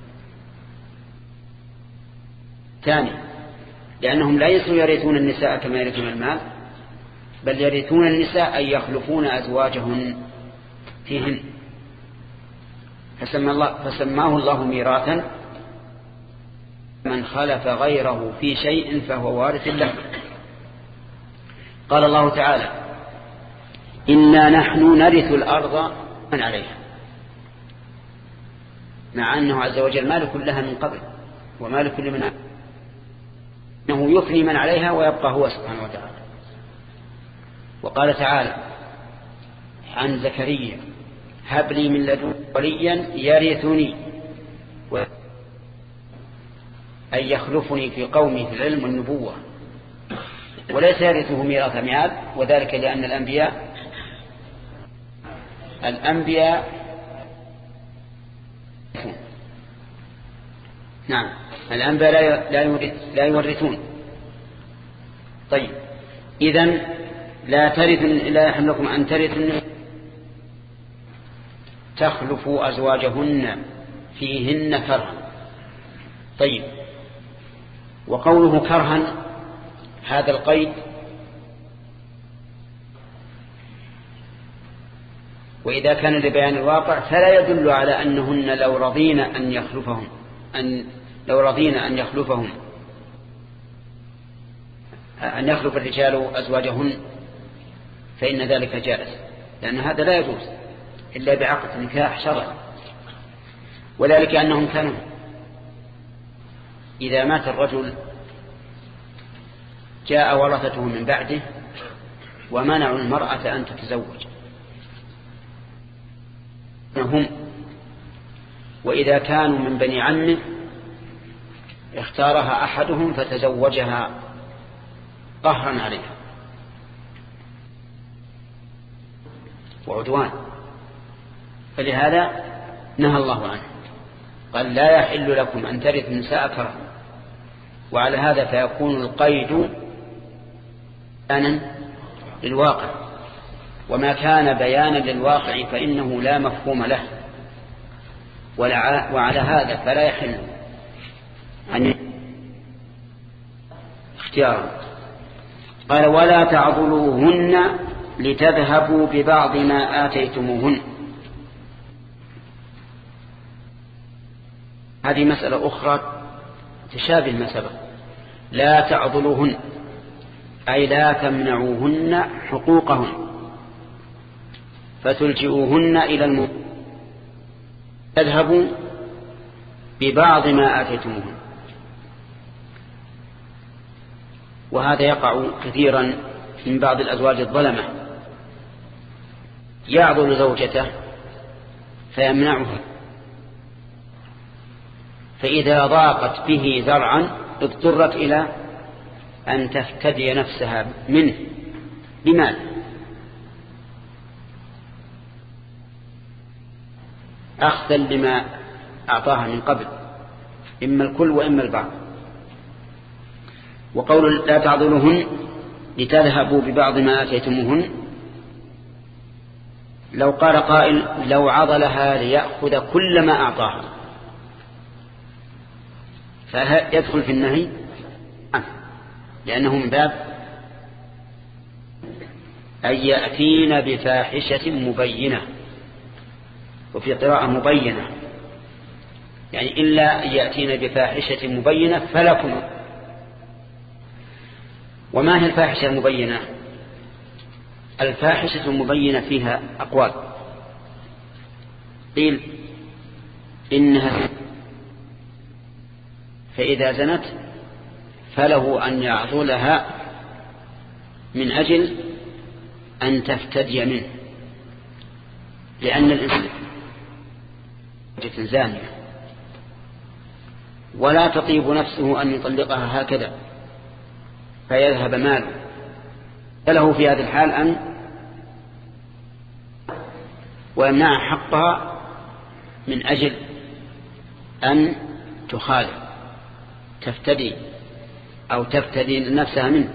ثاني لأنهم ليسوا يرثون النساء كما يرثون المال، بل يرثون النساء أن يخلفون أزواجهن فيهن، فسمى الله فسماه الله ميراثا. من خلف غيره في شيء فهو وارث له. قال الله تعالى إنا نحن نرث الأرض من عليها، مع أنه عز وجل مالك لها من قبل ومالك لمن عليها، أنه يفني من عليها ويبقى هو سبحانه وتعالى. وقال تعالى عن زكريا هب لي من لدنك وليا يرثني أن يخلفني في قومي في العلم والنبوة، وليس يرثه ميراث ميعاد، وذلك لأن الأنبياء الأنبياء نعم الأنبياء لا يورث لا يورثون. طيب إذن لا ترث لا يحل لكم أن ترثوا تخلفوا أزواجهن فيهن كرها. طيب وقوله كرها هذا القيد وإذا كان لبيان الواقع فلا يدل على أنهن لو رضين أن يخلفهم أن لو رضين أن يخلفهم أن يخلف الرجال أزواجهن فإن ذلك جائز، لأن هذا لا يجوز إلا بعقد نكاح شرعي. وذلك أنهم كانوا إذا مات الرجل جاء ورثته من بعده ومنعوا المرأة أن تتزوج هم، وإذا كانوا من بني عمه اختارها أحدهم فتزوجها قهرا عليها وعدوان، فلهذا نهى الله عنه قال لا يحل لكم أن ترثوا النساء كرها. وعلى هذا فيكون القيد بيانا للواقع، وما كان بيانا للواقع فإنه لا مفهوم له، وعلى هذا فلا يحل أن اختيارا. قال ولا تعضلوهن لتذهبوا ببعض ما آتيتموهن. هذه مسألة أخرى تشابه ما سبق. لا تعضلوهن أي لا تمنعوهن حقوقهن فتلجئوهن إلى الموت تذهبوا ببعض ما آتيتموهن. وهذا يقع كثيرا من بعض الأزواج الظلمة يعضل زوجته فيمنعها، فإذا ضاقت به ذرعا اضطرت إلى أن تفتدي نفسها منه بمال. أخذا لما أعطاها من قبل إما الكل وإما البعض. وقول لا تعضلوهن لتذهبوا ببعض ما آتيتموهن، لو قال قائل لو عضلها ليأخذ كل ما أعطاها فيدخل في النهي لأنه من باب أن يأتين بفاحشة مبينة، وفي قراءة مبينة يعني إلا أن يأتين بفاحشة مبينة فلكم. وما هي الفاحشة المبينة؟ الفاحشة المبينة فيها أقوال. قيل إنها فإذا زنت فله أن يعضلها من أجل أن تفتدي منه، لأن الإنسان زانية ولا تطيب نفسه أن يطلقها هكذا فيذهب ماله، فله في هذه الحال أن ويمنع حقها من أجل أن تخالف تفتدي أو تفتدي نفسها منه.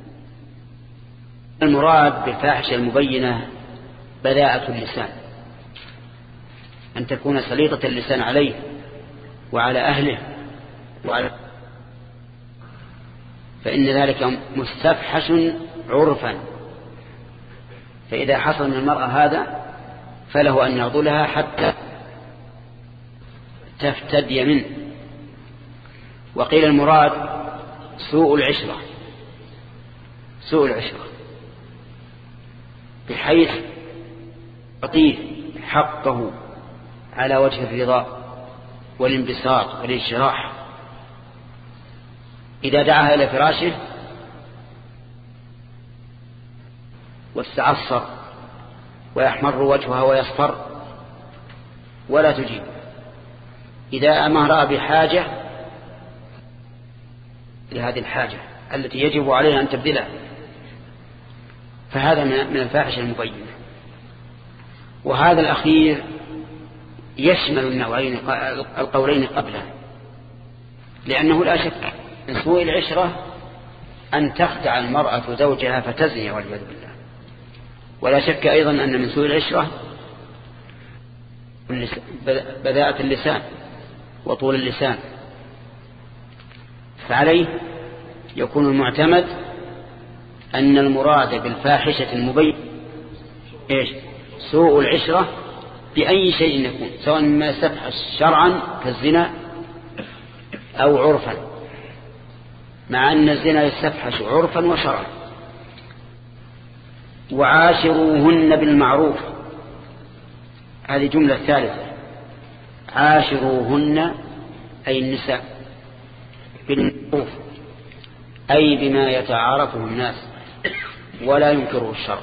المراد بالفاحشة المبينة بذاءة اللسان، أن تكون سليطة اللسان عليه وعلى أهله وعلى فإن ذلك مستفحش عرفا. فإذا حصل من المرأة هذا فله أن يعضلها حتى تفتدي منه. وقيل المراد سوء العشرة، سوء العشرة بحيث يعطيه حقه على وجه الرضا والانبساط والانشراح. إذا دعاها إلى فراشه واستعصر ويحمر وجهها ويصفر ولا تجيب. إذا أمر بحاجة لهذه الحاجة التي يجب عليها أن تبذلها فهذا من الفاحشة المبينة. وهذا الأخير يشمل النوعين القولين قبله، لأنه لا شك من سوء العشرة أن تخدع المرأة زوجها فتزني والعياذ بالله، ولا شك أيضا أن من سوء العشرة بذاءة اللسان وطول اللسان. فعليه يكون المعتمد أن المراد بالفاحشة المبين إيش؟ سوء العشرة بأي شيء يكون، سواء ما يستفحش شرعا كالزنا أو عرفا، مع أن الزنا يستفحش عرفا وشرعا. وعاشروهن بالمعروف، هذه جملة ثالثة. عاشروهن أي النساء بالمعروف أي بما يتعارفه الناس ولا ينكره الشرع.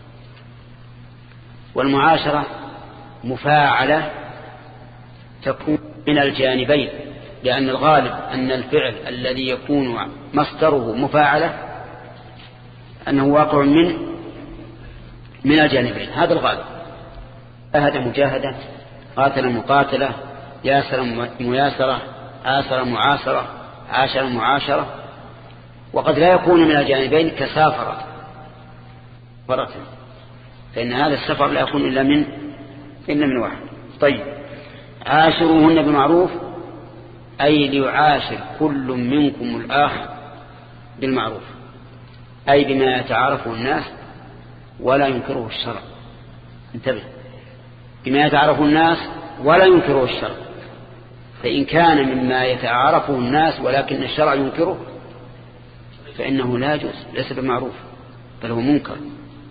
والمعاشرة مفاعلة تكون من الجانبين، لأن الغالب أن الفعل الذي يكون مصدره مفاعلة أنه واقع من من الجانبين، هذا الغالب. جاهد مجاهدة، قاتل مقاتلة، ياسر مياسرة، آسر معاسرة، عاشر معاشرة. وقد لا يكون من الجانبين كسافرة فرة، فإن هذا السفر لا يكون إلا من إلا من واحد. طيب، عاشروهن بالمعروف أي ليعاشر كل منكم الآخر بالمعروف، أي بما يتعارفه الناس ولا ينكره الشرع. انتبه، بما يتعارفه الناس ولا ينكره الشرع، فإن كان مما يتعارفه الناس ولكن الشرع ينكره فإنه لا يجوز، ليس بمعروف بل هو منكر.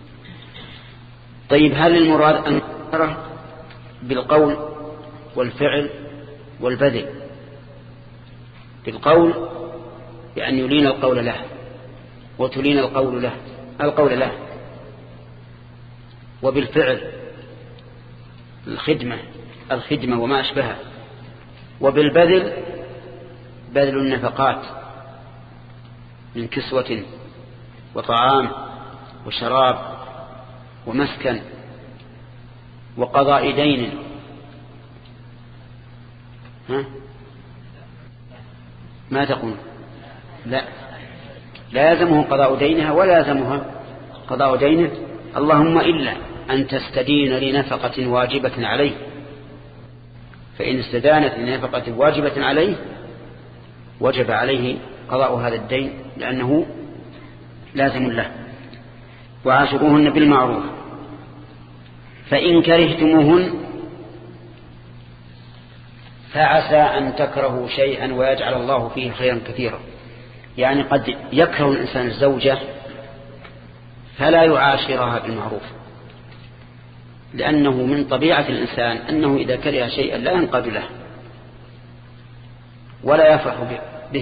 طيب، هل المراد أن ينكره بالقول والفعل والبذل؟ بالقول بأن يلين القول له وتلين القول له القول له، وبالفعل الخدمة الخدمة وما أشبهها، وبالبذل بذل النفقات من كسوة وطعام وشراب ومسكن وقضاء دين. ها؟ ما تقول؟ لا، لا يلزمه قضاء دينها ولا يلزمها قضاء دينه، اللهم إلا أن تستدين لنفقة واجبة عليه، فإن استدانت لنفقة واجبة عليه وجب عليه قضاء هذا الدين لأنه لازم له. وعاشروهن بالمعروف، فإن كرهتموهن فعسى أن تكرهوا شيئا ويجعل الله فيه خيرا كثيرا. يعني قد يكره الإنسان الزوجة فلا يعاشرها بالمعروف، لأنه من طبيعة الإنسان أنه إذا كره شيئا لا ينقاد له ولا يفرح به،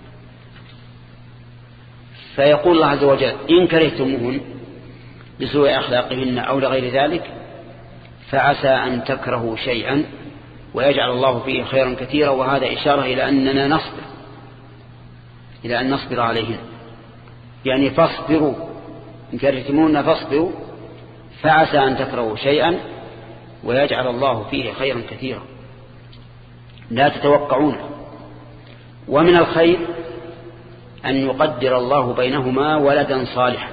فيقول الله عز وجل إن كرهتموهن لسوء أخلاقهن أو لغير ذلك فعسى أن تكرهوا شيئا ويجعل الله فيه خيرا كثيرا. وهذا إشارة إلى أننا نصبر إلى أن نصبر عليهن، يعني فاصبروا إن كرهتموهن فاصبروا فعسى أن تكرهوا شيئا ويجعل الله فيه خيرا كثيرا لا تتوقعونه. ومن الخير أن يقدر الله بينهما ولدا صالحا،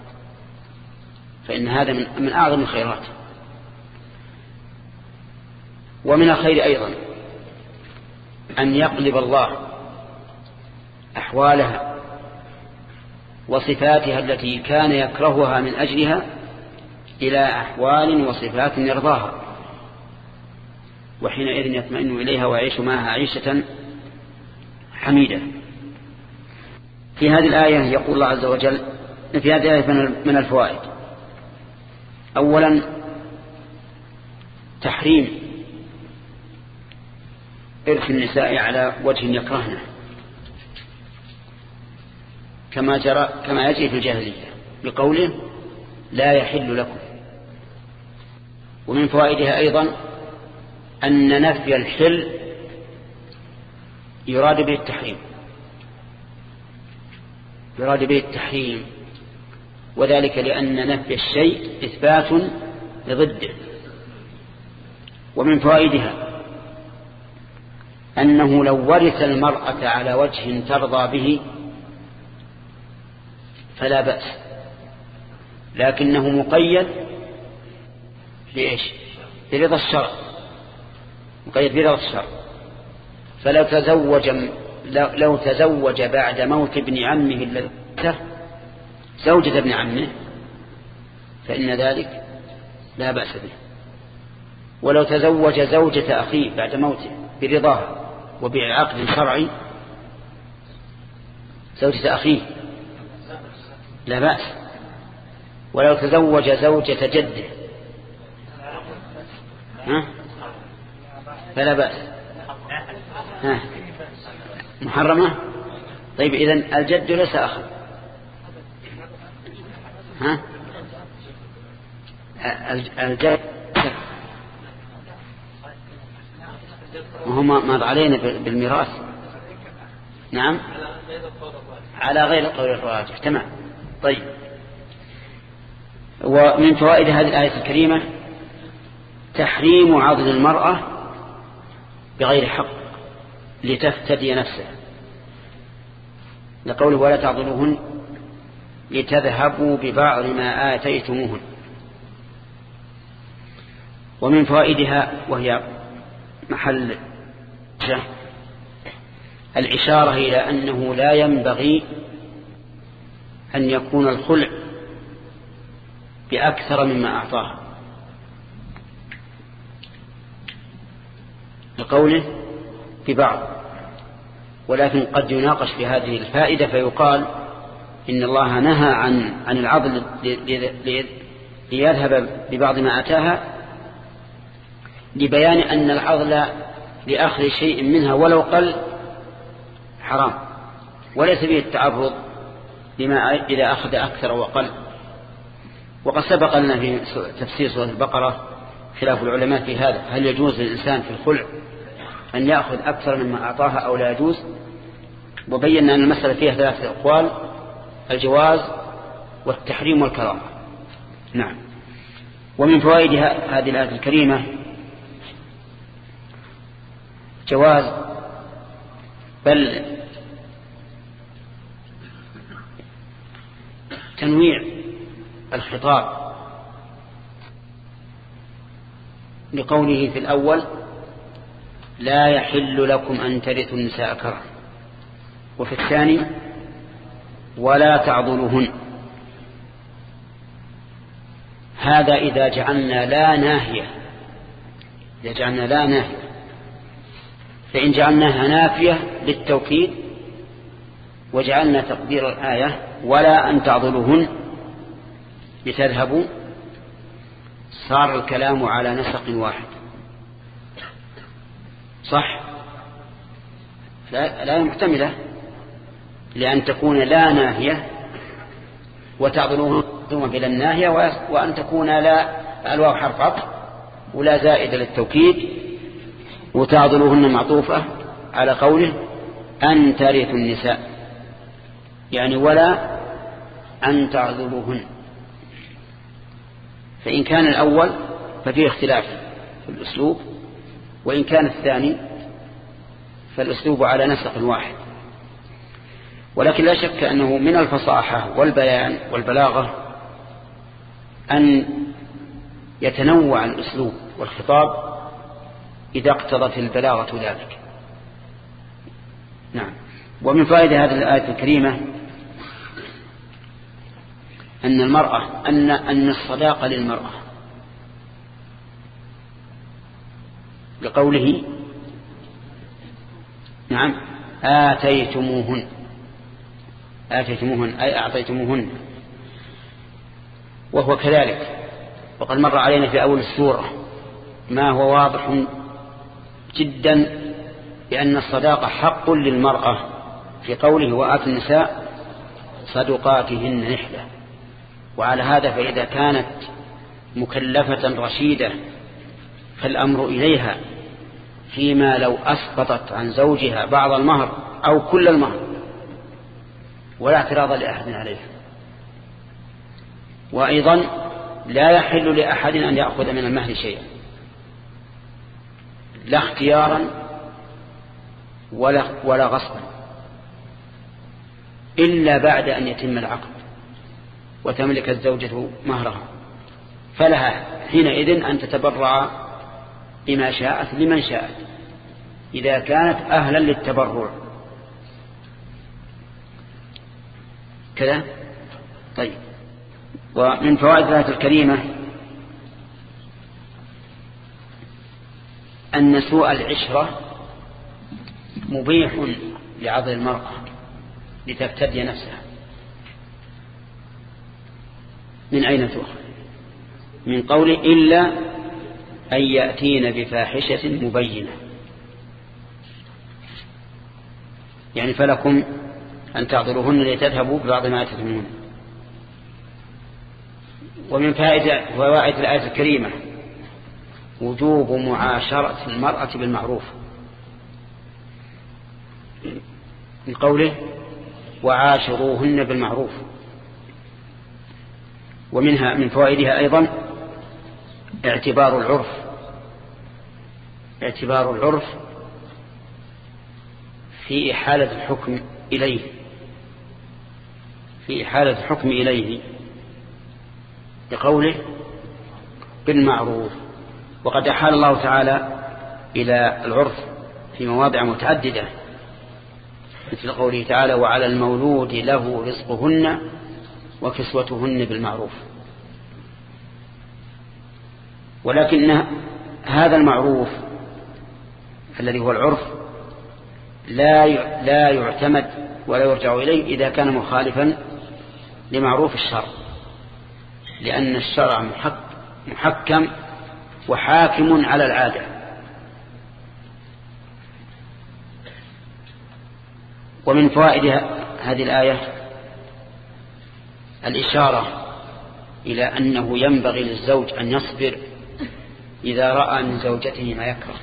فإن هذا من, من أعظم الخيرات. ومن الخير أيضا أن يقلب الله أحوالها وصفاتها التي كان يكرهها من أجلها إلى أحوال وصفات يرضاها، وحينئذ يطمئن إليها ويعيش معها عيشة حميدة. في هذه الآية يقول الله عز وجل في هذه الآية من الفوائد: أولا تحريم إرث النساء على وجه يكرهنه كما جرى كما يجري في الجاهلية بقوله لا يحل لكم. ومن فوائدها أيضا أن نفي الحل يراد به التحريم يراد به التحريم وذلك لأن نفي الشيء إثبات لضده. ومن فوائدها أنه لو ورث المرأة على وجه ترضى به فلا بأس، لكنه مقيد بإيش؟ برضا الشرع، مقيد برضا الشرع. فلو تزوج لو تزوج بعد موت ابن عمه الذي زوجة ابن عمه فإن ذلك لا بأس به. ولو تزوج زوجة أخيه بعد موته برضاه وبعقد شرعي زوجة أخيه لا بأس. ولو تزوج زوجة جده ها فلا بأس. ها محرمة. طيب إذن الجد ليس أخا. ها الجد وهما ماذا علينا بالميراث. نعم على غير قول الراجح. تمام. طيب، ومن فوائد هذه الآية الكريمة تحريم عضل المرأة بغير حق لتفتدي نفسها، لقوله ولا تعضلوهن لتذهبوا ببعض ما آتيتموهن. ومن فوائدها وهي محل الإشارة إلى أنه لا ينبغي أن يكون الخلع بأكثر مما أعطاه، لقوله ببعض، ولكن قد يناقش في هذه الفائدة فيقال إن الله نهى عن عن العضل ليذهب ببعض ما أتاها لبيان أن العضل لأخذ شيء منها ولو قل حرام، وليس فيه التعرض بما إذا أخذ أكثر وقل. وقد سبق لنا في تفسير سورة البقرة خلاف العلماء في هذا، هل يجوز للإنسان في الخلع أن يأخذ أكثر مما أعطاها أو لا يجوز، وبينا أن المسألة فيها ثلاثة أقوال: الجواز والتحريم والكراهة. نعم. ومن فوائد هذه الآية الكريمة جواز بل تنويع الخطاب، لقوله في الأول: لا يحل لكم أن ترثوا النساء كرها، وفي الثاني: ولا تعضلوهن. هذا إذا جعلنا لا ناهية، إذا جعلنا لا ناهية، فإن جعلناها نافية للتوكيد وجعلنا تقدير الآية ولا أن تعضلوهن لتذهبوا، صار الكلام على نسق واحد. صح؟ لا, لا محتملة، لأن تكون لا ناهية وتعضلوهن ثم بلا الناهية، وأن تكون لا الواو حرف عطف ولا زائدة للتوكيد، وتعضلوهن معطوفة على قوله أن ترثوا النساء، يعني ولا أن تعضلوهن. فإن كان الأول ففيه اختلاف في الأسلوب، وإن كان الثاني فالأسلوب على نسق واحد. ولكن لا شك أنه من الفصاحة والبيان والبلاغة أن يتنوع الأسلوب والخطاب إذا اقتضت البلاغة ذلك. نعم. ومن فائدة هذه الآية الكريمة أن المرأة أن أن الصداقة للمرأة، لقوله نعم آتيتموهن، آتيتموهن أي أعطيتموهن، وهو كذلك. وقد مر علينا في أول السورة ما هو واضح جدا بأن الصداقة حق للمرأة في قوله وآتوا النساء صدقاتهن نحلة. وعلى هذا فإذا كانت مكلفة رشيدة فالأمر إليها فيما لو أسقطت عن زوجها بعض المهر أو كل المهر ولا اعتراض لأحد عليها. وأيضا لا يحل لأحد أن يأخذ من المهر شيئا، لا اختيارا ولا, ولا غصبا، إلا بعد أن يتم العقد وتملك الزوجة مهرها، فلها حينئذ أن تتبرع بما شاءت لمن شاءت إذا كانت أهلا للتبرع كذا. طيب. ومن فوائد الآية الكريمة أن سوء العشرة مبيح لعضل المرأة لتفتدي نفسها. من أين تؤخذ؟ من قول إلا أن يأتين بفاحشة مبينة، يعني فلكم أن تعضلوهن لتذهبوا ببعض ما آتيتموهن. ومن فوائد الآية الكريمة وجوب معاشرة المرأة بالمعروف، من قوله وعاشروهن بالمعروف. ومنها من فوائدها أيضا اعتبار العرف، اعتبار العرف في إحالة الحكم إليه، في إحالة الحكم إليه بقوله بالمعروف. وقد أحال الله تعالى إلى العرف في مواضع متعددة، مثل قوله تعالى وعلى المولود له رزقهن وكسوتهن بالمعروف. ولكن هذا المعروف الذي هو العرف لا لا يعتمد ولا يرجع إليه إذا كان مخالفا لمعروف الشرع، لأن الشرع محكم وحاكم على العادة. ومن فوائد هذه الآية الإشارة إلى أنه ينبغي للزوج أن يصبر إذا رأى من زوجته ما يكره،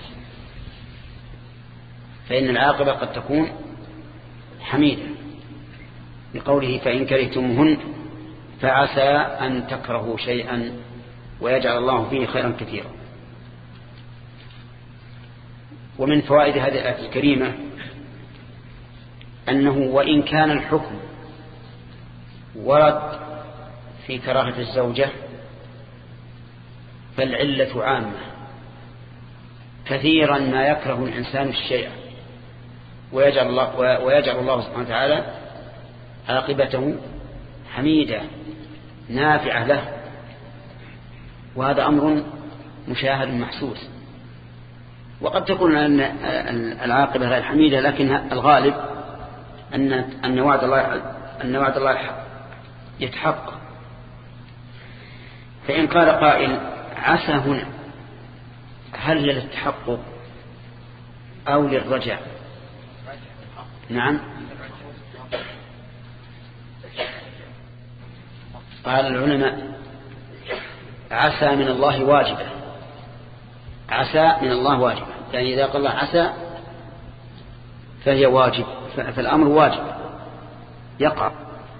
فإن العاقبة قد تكون حميدة، لقوله فإن كرهتموهن فعسى أن تكرهوا شيئا ويجعل الله فيه خيرا كثيرا. ومن فوائد هذه الآية الكريمة أنه وإن كان الحكم ورد في كراهة الزوجة فالعلة عامة، كثيرا ما يكره الإنسان الشيء ويجعل الله, ويجعل الله سبحانه وتعالى عاقبته حميدة نافعة له، وهذا أمر مشاهد محسوس. وقد تكون أن العاقبة غير حميدة، لكن الغالب أن أن وعد الله أن وعد الله يتحقق. فإن قال قائل عسى هنا هل للتحقق أو للرجاء؟ نعم، قال العلماء عسى من الله واجبة، عسى من الله واجبة، يعني إذا قال الله عسى فهي واجب، فالأمر واجب يقع.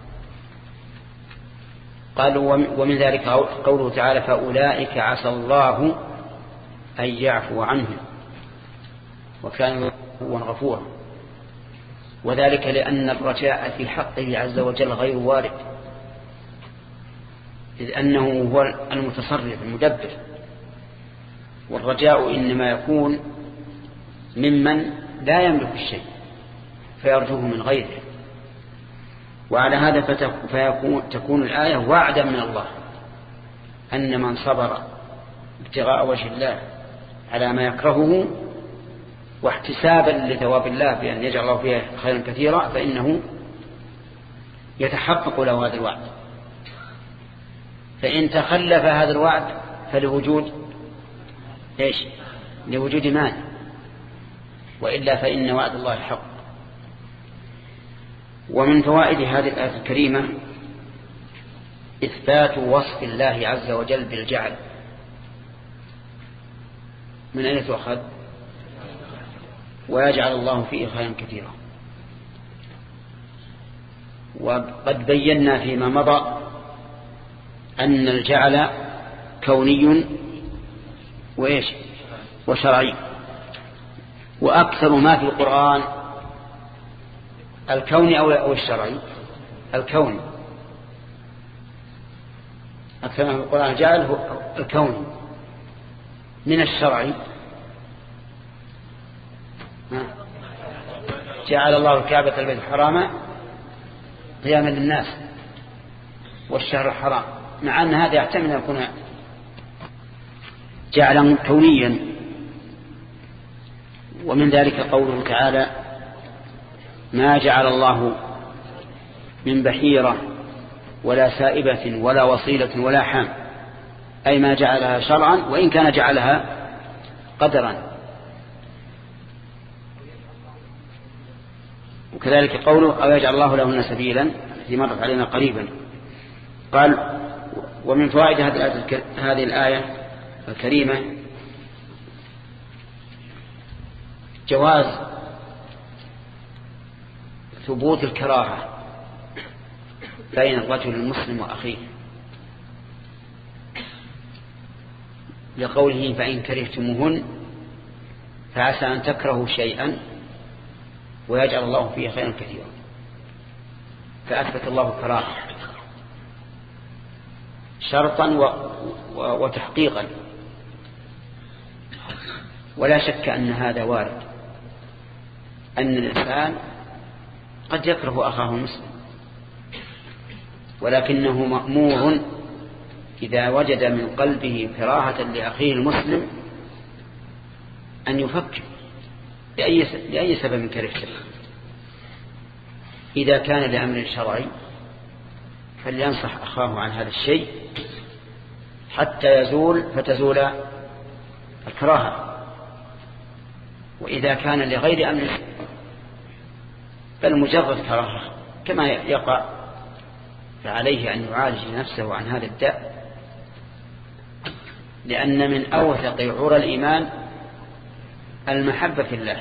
قالوا ومن ذلك قوله تعالى فأولئك عسى الله أن يعفو عنهم وكان هو غفورا، وذلك لأن الرجاء في حقه عز وجل غير وارد، إذ أنه هو المتصرف المدبر، والرجاء إنما يكون ممن لا يملك الشيء فيرجوه من غيره. وعلى هذا فيكون تكون الآية وعدا من الله أن من صبر ابتغاء وجه الله على ما يكرهه واحتسابا لثواب الله بأن يجعل الله فيها خيرا كثيرا فإنه يتحقق له هذا الوعد. فإن تخلف هذا الوعد فلوجود إيش؟ لوجود مال، وإلا فإن وعد الله حق. ومن فوائد هذه الآية الكريمة إثبات وصف الله عز وجل بالجعل. من أين تؤخذ؟ ويجعل الله فيه خيرا كثيرا. وقد بينا فيما مضى أن الجعل كوني وإيش وشرعي، وأكثر ما في القرآن الكوني أو الشرعي. الكوني أكثر ما في القرآن الجعل هو الكوني. من الشرعي جعل الله الكعبة البيت الحرام قياما للناس والشهر الحرام، مع أن هذا يحتمل أن يكون جعلا كونيا. ومن ذلك قوله تعالى ما جعل الله من بحيرة ولا سائبة ولا وصيلة ولا حام، أي ما جعلها شرعا وإن كان جعلها قدرا. وكذلك قوله أو يجعل الله لهن سبيلا التي مرت علينا قريبا. قال ومن فوائد هذه الآية الكريمة جواز ثبوت الكراهة بين الرجل المسلم وأخيه، لقوله فإن كرهتموهن فعسى أن تكرهوا شيئا ويجعل الله فيه خيرا كثيرا، فأثبت الله الكراهة شرطا و... و... وتحقيقا. ولا شك أن هذا وارد، أن الإنسان قد يكره أخاه المسلم، ولكنه مأمور إذا وجد من قلبه كراهة لأخيه المسلم أن يفكر لأي لأي سبب كرهته. إذا كان لأمر شرعي فلينصح أخاه عن هذا الشيء حتى يزول فتزول الكراهة. وإذا كان لغير أمر بل مجرد كراهة كما يقع، فعليه أن يعالج نفسه عن هذا الداء، لأن من أوثق عرى الإيمان المحبة في الله.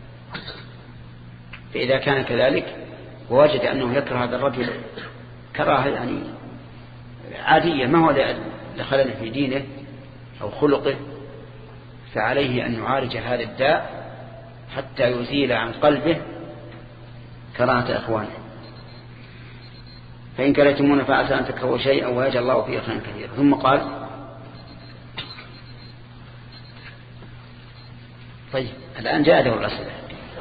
فإذا كان كذلك ووجد أنه يكره هذا الرجل كراهة يعني عادية ما هو لخلل في دينه أو خلقه، فعليه أن يعالج هذا الداء حتى يزيل عن قلبه كراهة إخوانه. فإن كرهتمونا فعسى أن تكرهوا شيئا ويجعل الله فيه خيرا كثيرا. ثم قال طيب الآن جاء له الأسئلة.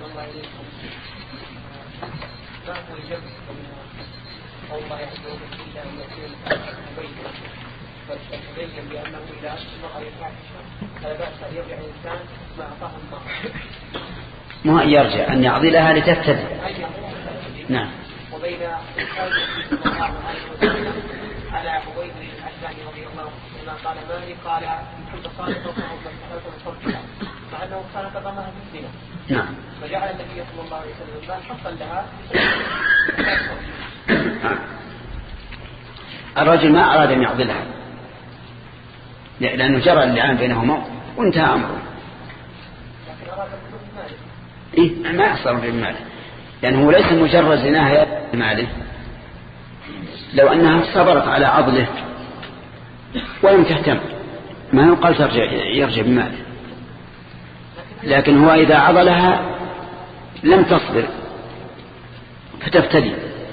فتبين بأنه إذا أشبه على الفاحشة فلا بأس أن يرجع الإنسان ما أعطاه الله، ما يرجع أن يعضلها لتفتد. نعم. وبين الحاج صلى الله عليه وسلم على عبيد الأحزاني رضي الله عنه قال مالي قال كنت صادقا فأخذ مع أنه كان قدمها في الزنا. نعم. فجعل النبي صلى الله عليه وسلم قال حقا لها. الرجل ما أراد أن يعضلها لأنه جرى اللعان بينهما وانتهى أمره. إيه ما يحصل في المال، لأنه ليس مجرد زناها ماله. لو أنها صبرت على عضله ولم تهتم ما يقال ترجع يرجع بماله، لكن هو إذا عضلها لم تصبر فتفتدي.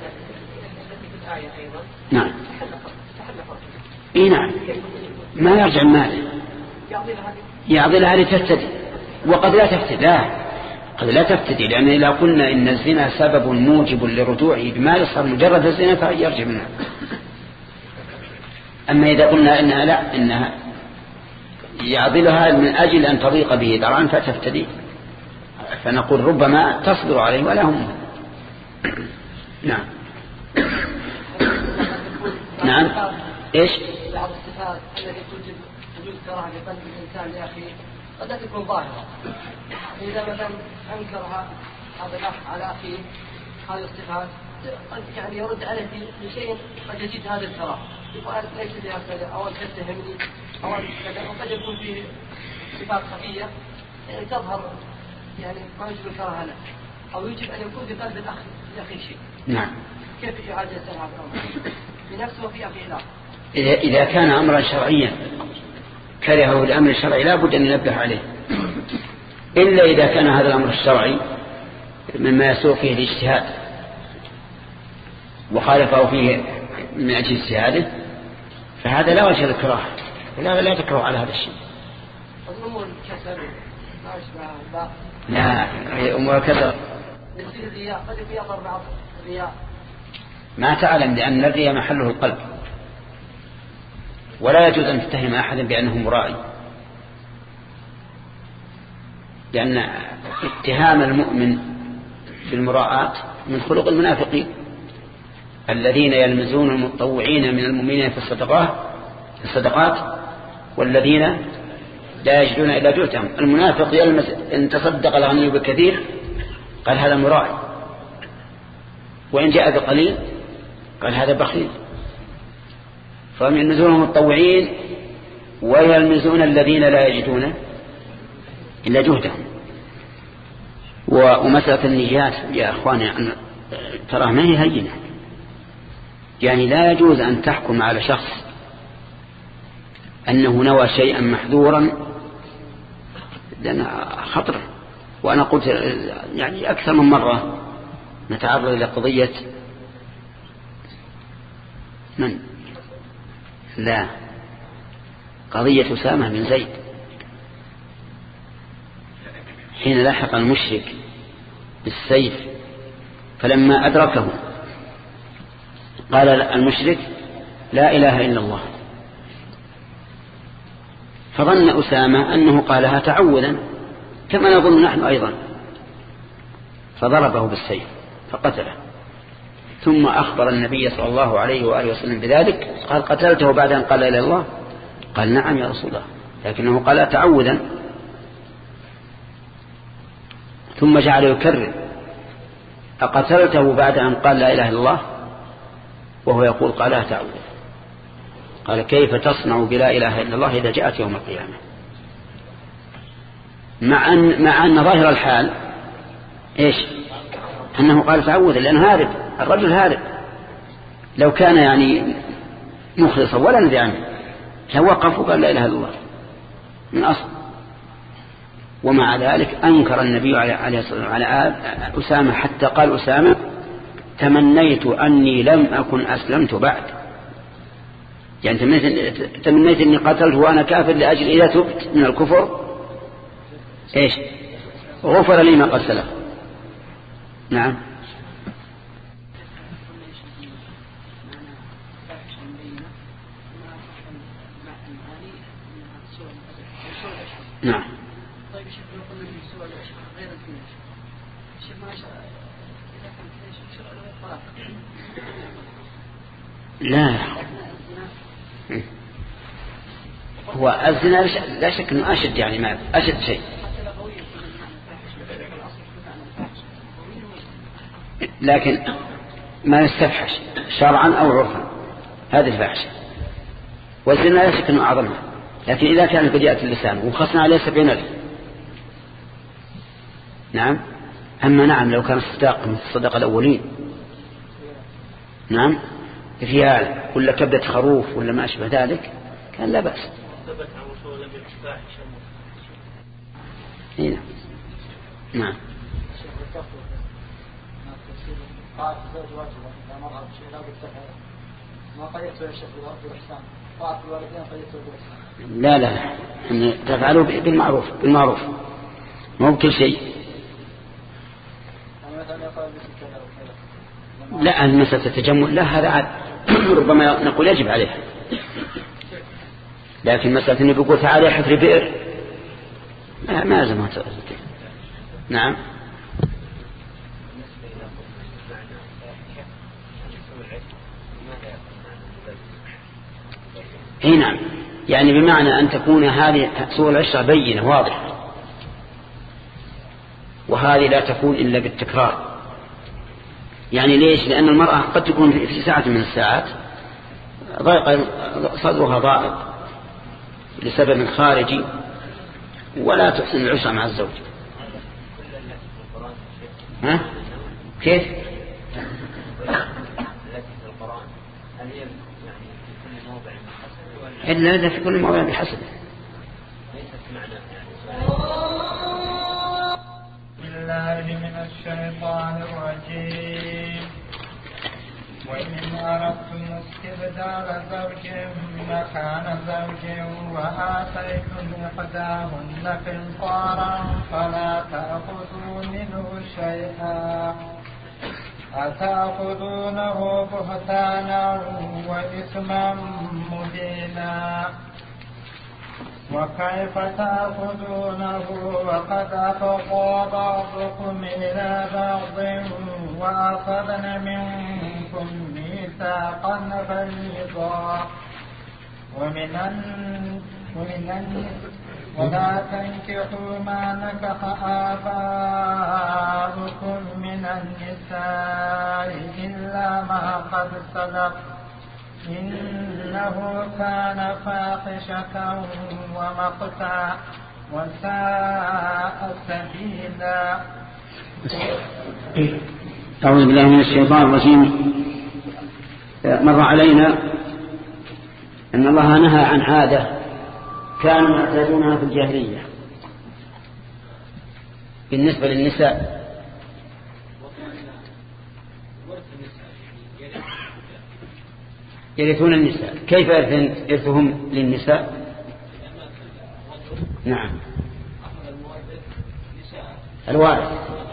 نعم. إيه نعم ما يرجع ماله، يعضلها لتفتدي، وقد لا تفتدي. لا قد لا تفتدي، لأن إذا قلنا إن الزنا سبب موجب لرجوعه بمال صار مجرد الزنا فيرجع منها. أما إذا قلنا إنها لا إنها يعضلها من أجل أن تضيق به ذرعا فتفتدي، فنقول ربما تصبر عليه ولا هم. نعم. نعم. إيش؟ بعض الصفات التي توجب وجود كراهة في قلب الإنسان لأخيه قد لا تكون ظاهرة. إذا مثلا أنكرها هذا الأخ على أخيه هذه الصفات قد يعني يرد عليه بشيء قد يجد هذا الكراهة، يقول ليس لي هكذا أو أنت تتهمني أو كذا، وقد يكون فيه صفات خفية يعني تظهر يعني ما يجب الكراهة له، أو يجب أن يكون في قلب الأخ لأخيه شيء. نعم. كيف يعالج هذا الأمر بنفسه وفي أخيه الآخر؟ إذا إذا كان أمرا شرعيا كرهه الأمر الشرعي لا بد أن ينبه عليه، إلا إذا كان هذا الأمر الشرعي مما يسوق فيه الاجتهاد وخالفه فيه من أجل اجتهاده فهذا لا وجه الكراهة، لا لا تكره على هذا الشيء. أمور الكسر ما يشبه لا هي أمور الكسر يصير الرياء قد يضر بعض الرياء ما تعلم، لأن الرياء محله القلب، ولا يجوز أن تتهم أحدا بأنه مرائي، لأن اتهام المؤمن بالمراءة من خلق المنافقين الذين يلمزون المتطوعين من المؤمنين في الصدقات في الصدقات والذين لا يجدون إلا جهدهم. المنافق يلمز إن تصدق الغني بكثير قال هذا مرائي، وإن جاء بقليل قال هذا بخيل. فهم يلمزون المتطوعين ويلمزون الذين لا يجدون إلا جهدهم. ومسألة النيات يا أخواني ترى ما هي هينة، يعني لا يجوز أن تحكم على شخص أنه نوى شيئا محذورا لأن خطر. وأنا قلت يعني أكثر من مرة نتعرض إلى قضية من لا قضية أسامة بن زيد حين لحق المشرك بالسيف فلما أدركه قال المشرك لا إله إلا الله، فظن أسامة أنه قالها تعوذا كما نظن نحن أيضا، فضربه بالسيف فقتله، ثم أخبر النبي صلى الله عليه وآله وسلم بذلك، قال قتلته بعد أن قال لا إله إلا الله؟ قال نعم يا رسول الله، لكنه قال تعوذا. ثم جعل يكرر أقتلته بعد أن قال لا إله إلا الله وهو يقول قالها تعوذا؟ قال كيف تصنع بلا إله إلا الله إذا جاءت يوم القيامة؟ مع أن, مع أن ظاهر الحال إيش؟ أنه قال تعوذا، لأنه هارب، الرجل هارب. لو كان يعني مخلصا ولا ندري عنه توقف وقال لا إله إلا الله من أصل. ومع ذلك أنكر النبي عليه الصلاة والسلام على أسامة حتى قال أسامة تمنيت أني لم أكن أسلمت بعد، يعني تمنيت, تمنيت أني قتلت وأنا كافر لأجل إذا تبت من الكفر إيش غفر لي ما قد سلف. نعم. نعم. طيب شيخ لو قلنا من سوى العشق غير الفنش شيخ ما شاء إذا كان فنش شرع له الطلاق. لا هو الزنا لا شك أنه أشد، يعني ما أشد شيء، لكن ما يستفحش شرعا أو عرفا هذه الفاحشة، والزنا لا شك أنه أعظمها. لكن إذا كان قد يأتي اللسان وخصنا عليه سبعين ألف نعم. أما نعم لو كان الصداق من الصدق الأولين نعم ريال ولا كبدة خروف ولا ما أشبه ذلك كان لا بأس. هنا نعم. طاعة الزوج واجبة إذا مرها بشيء لا بالتفعيل ما قيدته يا شيخ بالإحسان، طاعة الوالدين قيدته بالإحسان. لا لا أن تفعلوا بالمعروف بالمعروف مو بكل شيء. لا المسألة التجمل لا هذا عاد ربما نقول يجب عليه، لكن مسألة أنه بيقول تعالى حفر بئر ما ما زمان. نعم. اي نعم، يعني بمعنى أن تكون هذه سوء العشرة بينة واضحة، وهذه لا تكون إلا بالتكرار. يعني ليش؟ لأن المرأة قد تكون في ساعة من الساعات ضيق صدرها ضائق لسبب خارجي ولا تحسن العشرة مع الزوج. ها؟ كيف؟ إلا إذا في كل موضع بحسب. بالله من الشيطان الرجيم. وإن أردتم استبدال زوج مكان زوج وآتيتم إحداهن قنطارا فلا تأخذوا منه شيئا أتأخذونه بهتانا وإثما مبينا وكيف تأخذونه وقد أفضى بعضكم إلى بعض وأخذن منكم ميثاقا غليظا ومن ومن ولا تنكحوا ما نكح آباؤكم من النساء إلا ما قد سلف إنه كان فاحشة ومقتا وساء سبيلا. أعوذ بالله من الشيطان الرجيم. مر علينا أن الله نهى عن عادة كانوا يعتادونها في الجاهلية بالنسبة للنساء. يرثون النساء. كيف يرثهم للنساء؟ نعم. الوارث.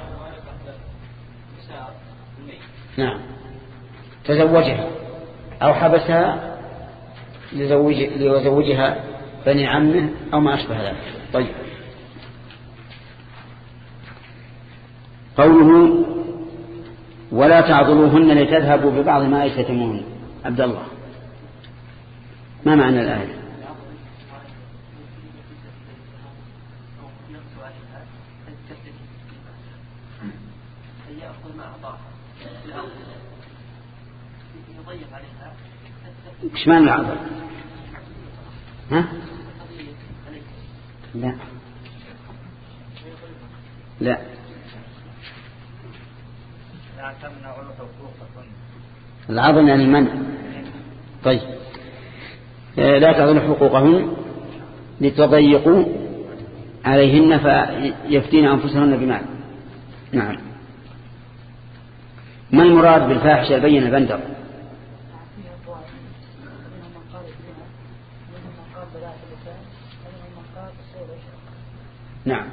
نعم تزوجها أو حبسها لزوج ليزوجها بني عمه أو ما أشبه ذلك. طيب قوله ولا تعضلوهن لتذهبوا ببعض ما يشتمون. عبد الله ما معنى الآية؟ ايش معنى العضل؟ ها؟ لا لا العضل يعني المنع. طيب لا تعطون حقوقهن لتضيقوا عليهن فيفتين أنفسهن بمال. نعم. ما المراد بالفاحشة البينة بندر؟ نعم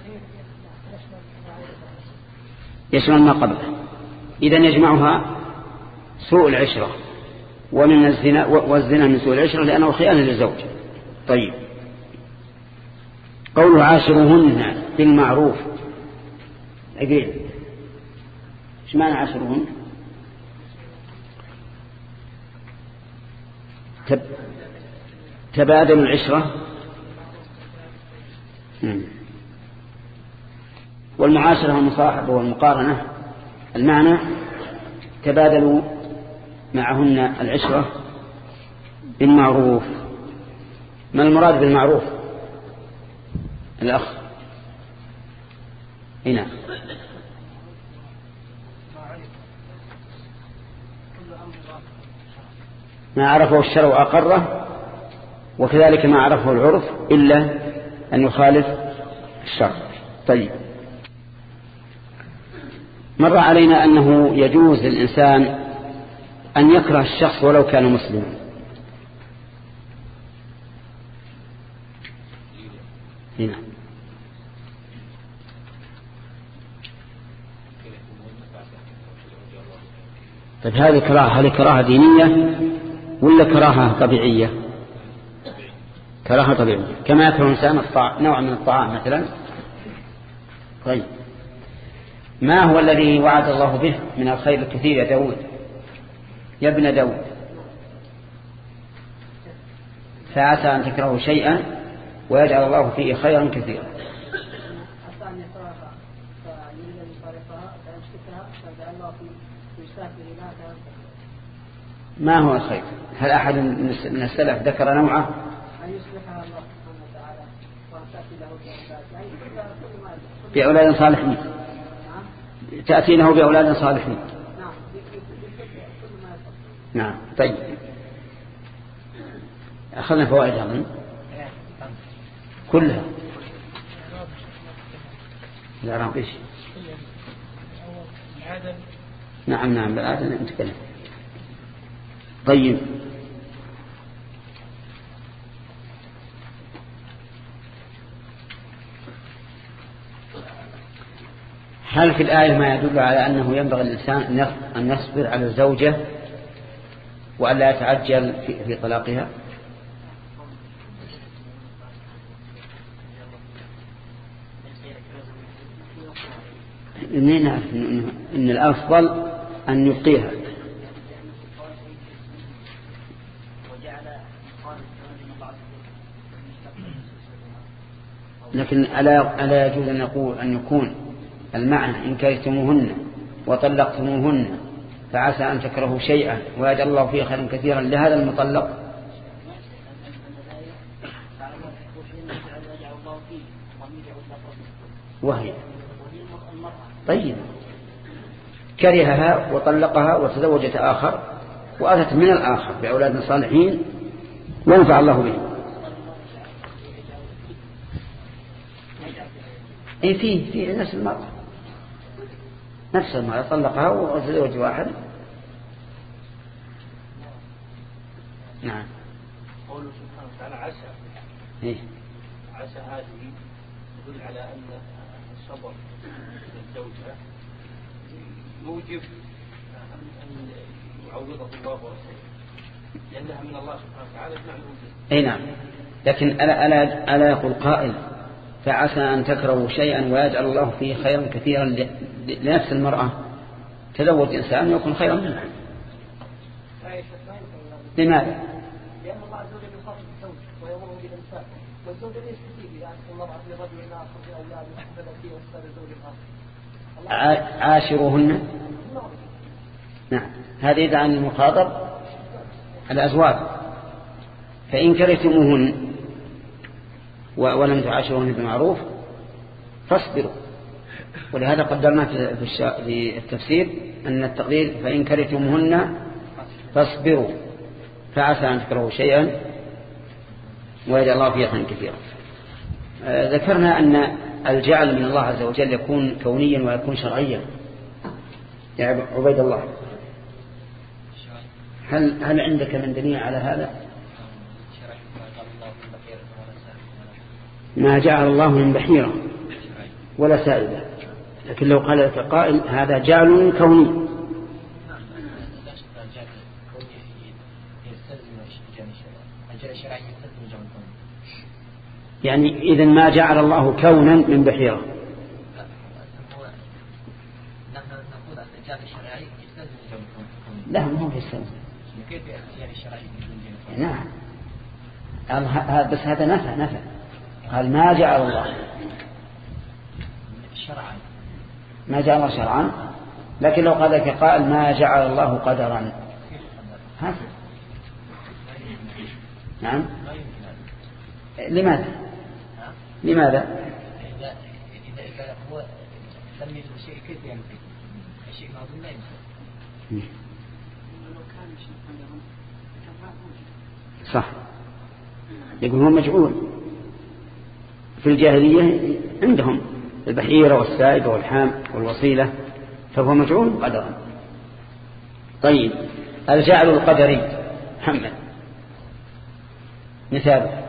يشمل ما قبله. إذن يجمعها سوء العشرة ومن الزنا والزنا من سوء العشرة لأنه خيانة للزوج. طيب قوله عاشرهن بالمعروف أجيب ايش معنى عاشرهن؟ تب... تبادل العشرة. مم. والمعاشرة والمصاحبة والمقارنة المعنى تبادلوا معهن العشرة بالمعروف. ما المراد بالمعروف الأخ؟ هنا ما عرفه الشرع وأقره وكذلك ما عرفه العرف إلا أن يخالف الشرع. طيب مر علينا أنه يجوز للإنسان أن يكره الشخص ولو كان مسلما. هنا طيب هذه كراهة، هل كراهة دينية ولا كراهة طبيعية؟ كراهة طبيعية كما يكره الإنسان الطعام نوع من الطعام مثلا. طيب ما هو الذي وعد الله به من الخير الكثير يا داود يا ابن داود؟ فعسى أن تكرهوا شيئا ويجعل الله فيه خيرا كثيرا. ما هو الخير؟ هل أحد من السلف ذكر نوعه؟ بأولاد صالحين تأتي له بأولاد صالحين. نعم. طيب أخذنا فوائد أظن كلها. لا رابش. نعم نعم بالعادة نتكلم. طيب هل في الآية ما يدل على أنه ينبغي الإنسان أن يصبر على الزوجة وأن لا يتعجل في طلاقها؟ منين نعرف إن الأفضل أن يبقيها؟ لكن ألا ألا يجوز أن نقول أن يكون المعنى إن كرهتموهن وطلقتموهن فعسى أن تكرهوا شيئا ويجعل الله فيه خيرا كثيرا لهذا المطلق؟ وهي طيب كرهها وطلقها وتزوجت آخر وأتت من الآخر بأولاد صالحين ونفع الله به. اي فيه في نفس المرأة نفس المرأة طلقها وتزوج واحد. نعم. قوله سبحانه وتعالى عسى. إيه؟ عسى هذه تدل على أن الصبر للزوجة موجب أن يعوضه الله ورسوله لأنها من الله سبحانه وتعالى بمعنى وجود. أي نعم، لكن ألا, ألا, ألا يقول قائل فعسى أن تكرهوا شيئا ويجعل الله فيه خيرا كثيرا لنفس المرأة، تزوج إنسان يكون خيرا منها. لماذا؟ لأن الله عز وجل يخاطب الزوج ويأمره بالإنفاق، والزوج ليس كثير إذا أحسن المرأة لرجل آخر في أولاد وحفظ فيه وأستاذ الزوج الآخر. عاشروهن. نعم، هذا إذا عن المخاطب الأزواج. فإن كرهتموهن ولم تعاشروهن بمعروف فاصبروا. ولهذا قدرنا في التفسير أن التقدير فإن كرهتموهن فاصبروا فعسى أن تكرهوا شيئا ويجعل الله فيه خيرا كثيرا. آه ذكرنا أن الجعل من الله عز وجل يكون كونيا ويكون شرعيا. يا عبيد الله، هل هل عندك من دليل على هذا؟ ما جعل الله من بحيرة ولا سائبة، لكن لو قال لك قائل هذا جعل كوني يعني إذن ما جعل الله كونا من بحيرة. لا ما هو في السنة. نعم بس هذا نفع نفع قال ما جعل الله شرعا ما جعل الله شرعا، لكن لو قال لك قائل ما جعل الله قدرا هذا نعم. لماذا لماذا إذا إذا هو سمي الشيء كيف ينفي الشيء معظم لا ينفي. صح، يقول هو مجعول في الجاهلية عندهم البحيرة والسائبة والحام والوصيلة، فهو مجعول قدرا. طيب الجعل القدري محمد مثال.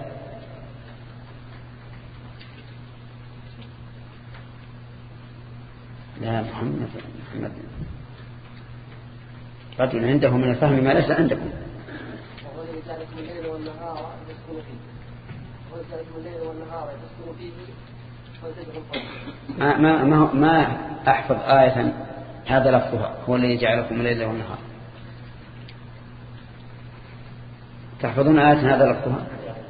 لا محمد محمد رجل عنده من الفهم ما ليس عندكم. ما ما ما ما أحفظ آية هذا لفظها هو الذي جعلكم الليل والنهار. تحفظون آية هذا لفظها؟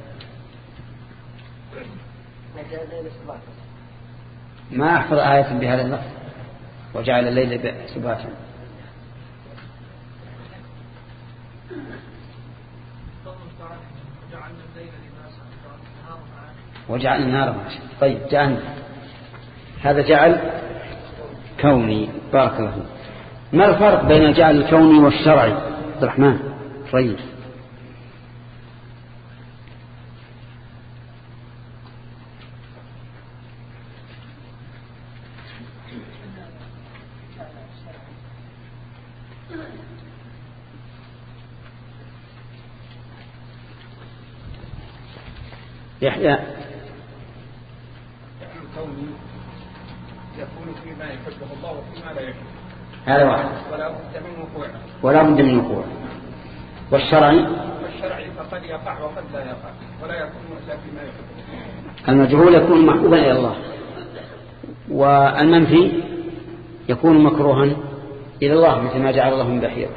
ما أحفظ آية بهذا اللفظ وجعل الليل سباتا. وجعل النار معاشا. طيب جعلنا هذا جعل كوني. بارك الله فيك. ما الفرق بين الجعل الكوني والشرعي عبد الرحمن؟ طيب يحيى. الكوني يكون فيما يحبه الله وفيما لا يحبه، هذا واحد ولا بد من وقوعه ولا بد من وقوعه. والشرعي والشرعي فقد يقع وقد لا يقع ولا يكون إلا فيما يحبه. المجهول يكون محبوبا إلى الله، والمنفي يكون مكروها إلى الله مثل ما جعل الله من بحيرة.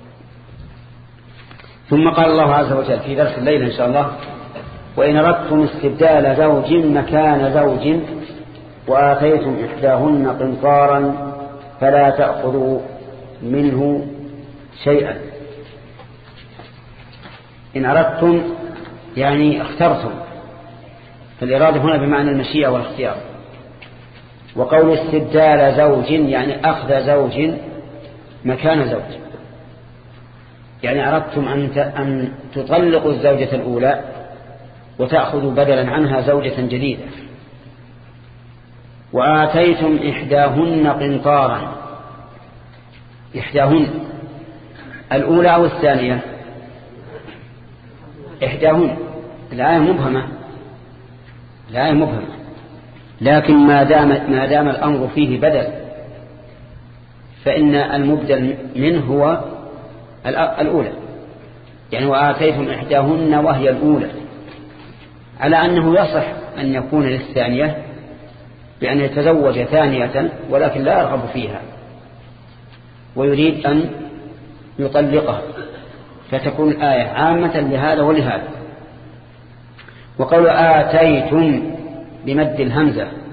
ثم قال الله عز وجل في درس الليل إن شاء الله: وإن أردتم استبدال زوج مكان زوج وآتيتم إحداهن قنطارا فلا تأخذوا منه شيئا. إن أردتم يعني اخترتم، فالإرادة هنا بمعنى المشيئة والاختيار. وقول استبدال زوج يعني أخذ زوج مكان زوج، يعني أردتم أن تطلقوا الزوجة الأولى وتأخذوا بدلا عنها زوجة جديدة. وآتيتم إحداهن قنطارا، إحداهن الأولى أو الثانية؟ إحداهن. الآية مبهمة، الآية مبهمة. لكن ما دام ما دام الأمر فيه بدل فإن المبدل منه هو الأولى، يعني وآتيتم إحداهن وهي الأولى، على أنه يصح أن يكون للثانية بأن يتزوج ثانية ولكن لا يرغب فيها ويريد أن يطلقها، فتكون الآية عامة لهذا ولهذا. وقول آتيتم بمد الهمزة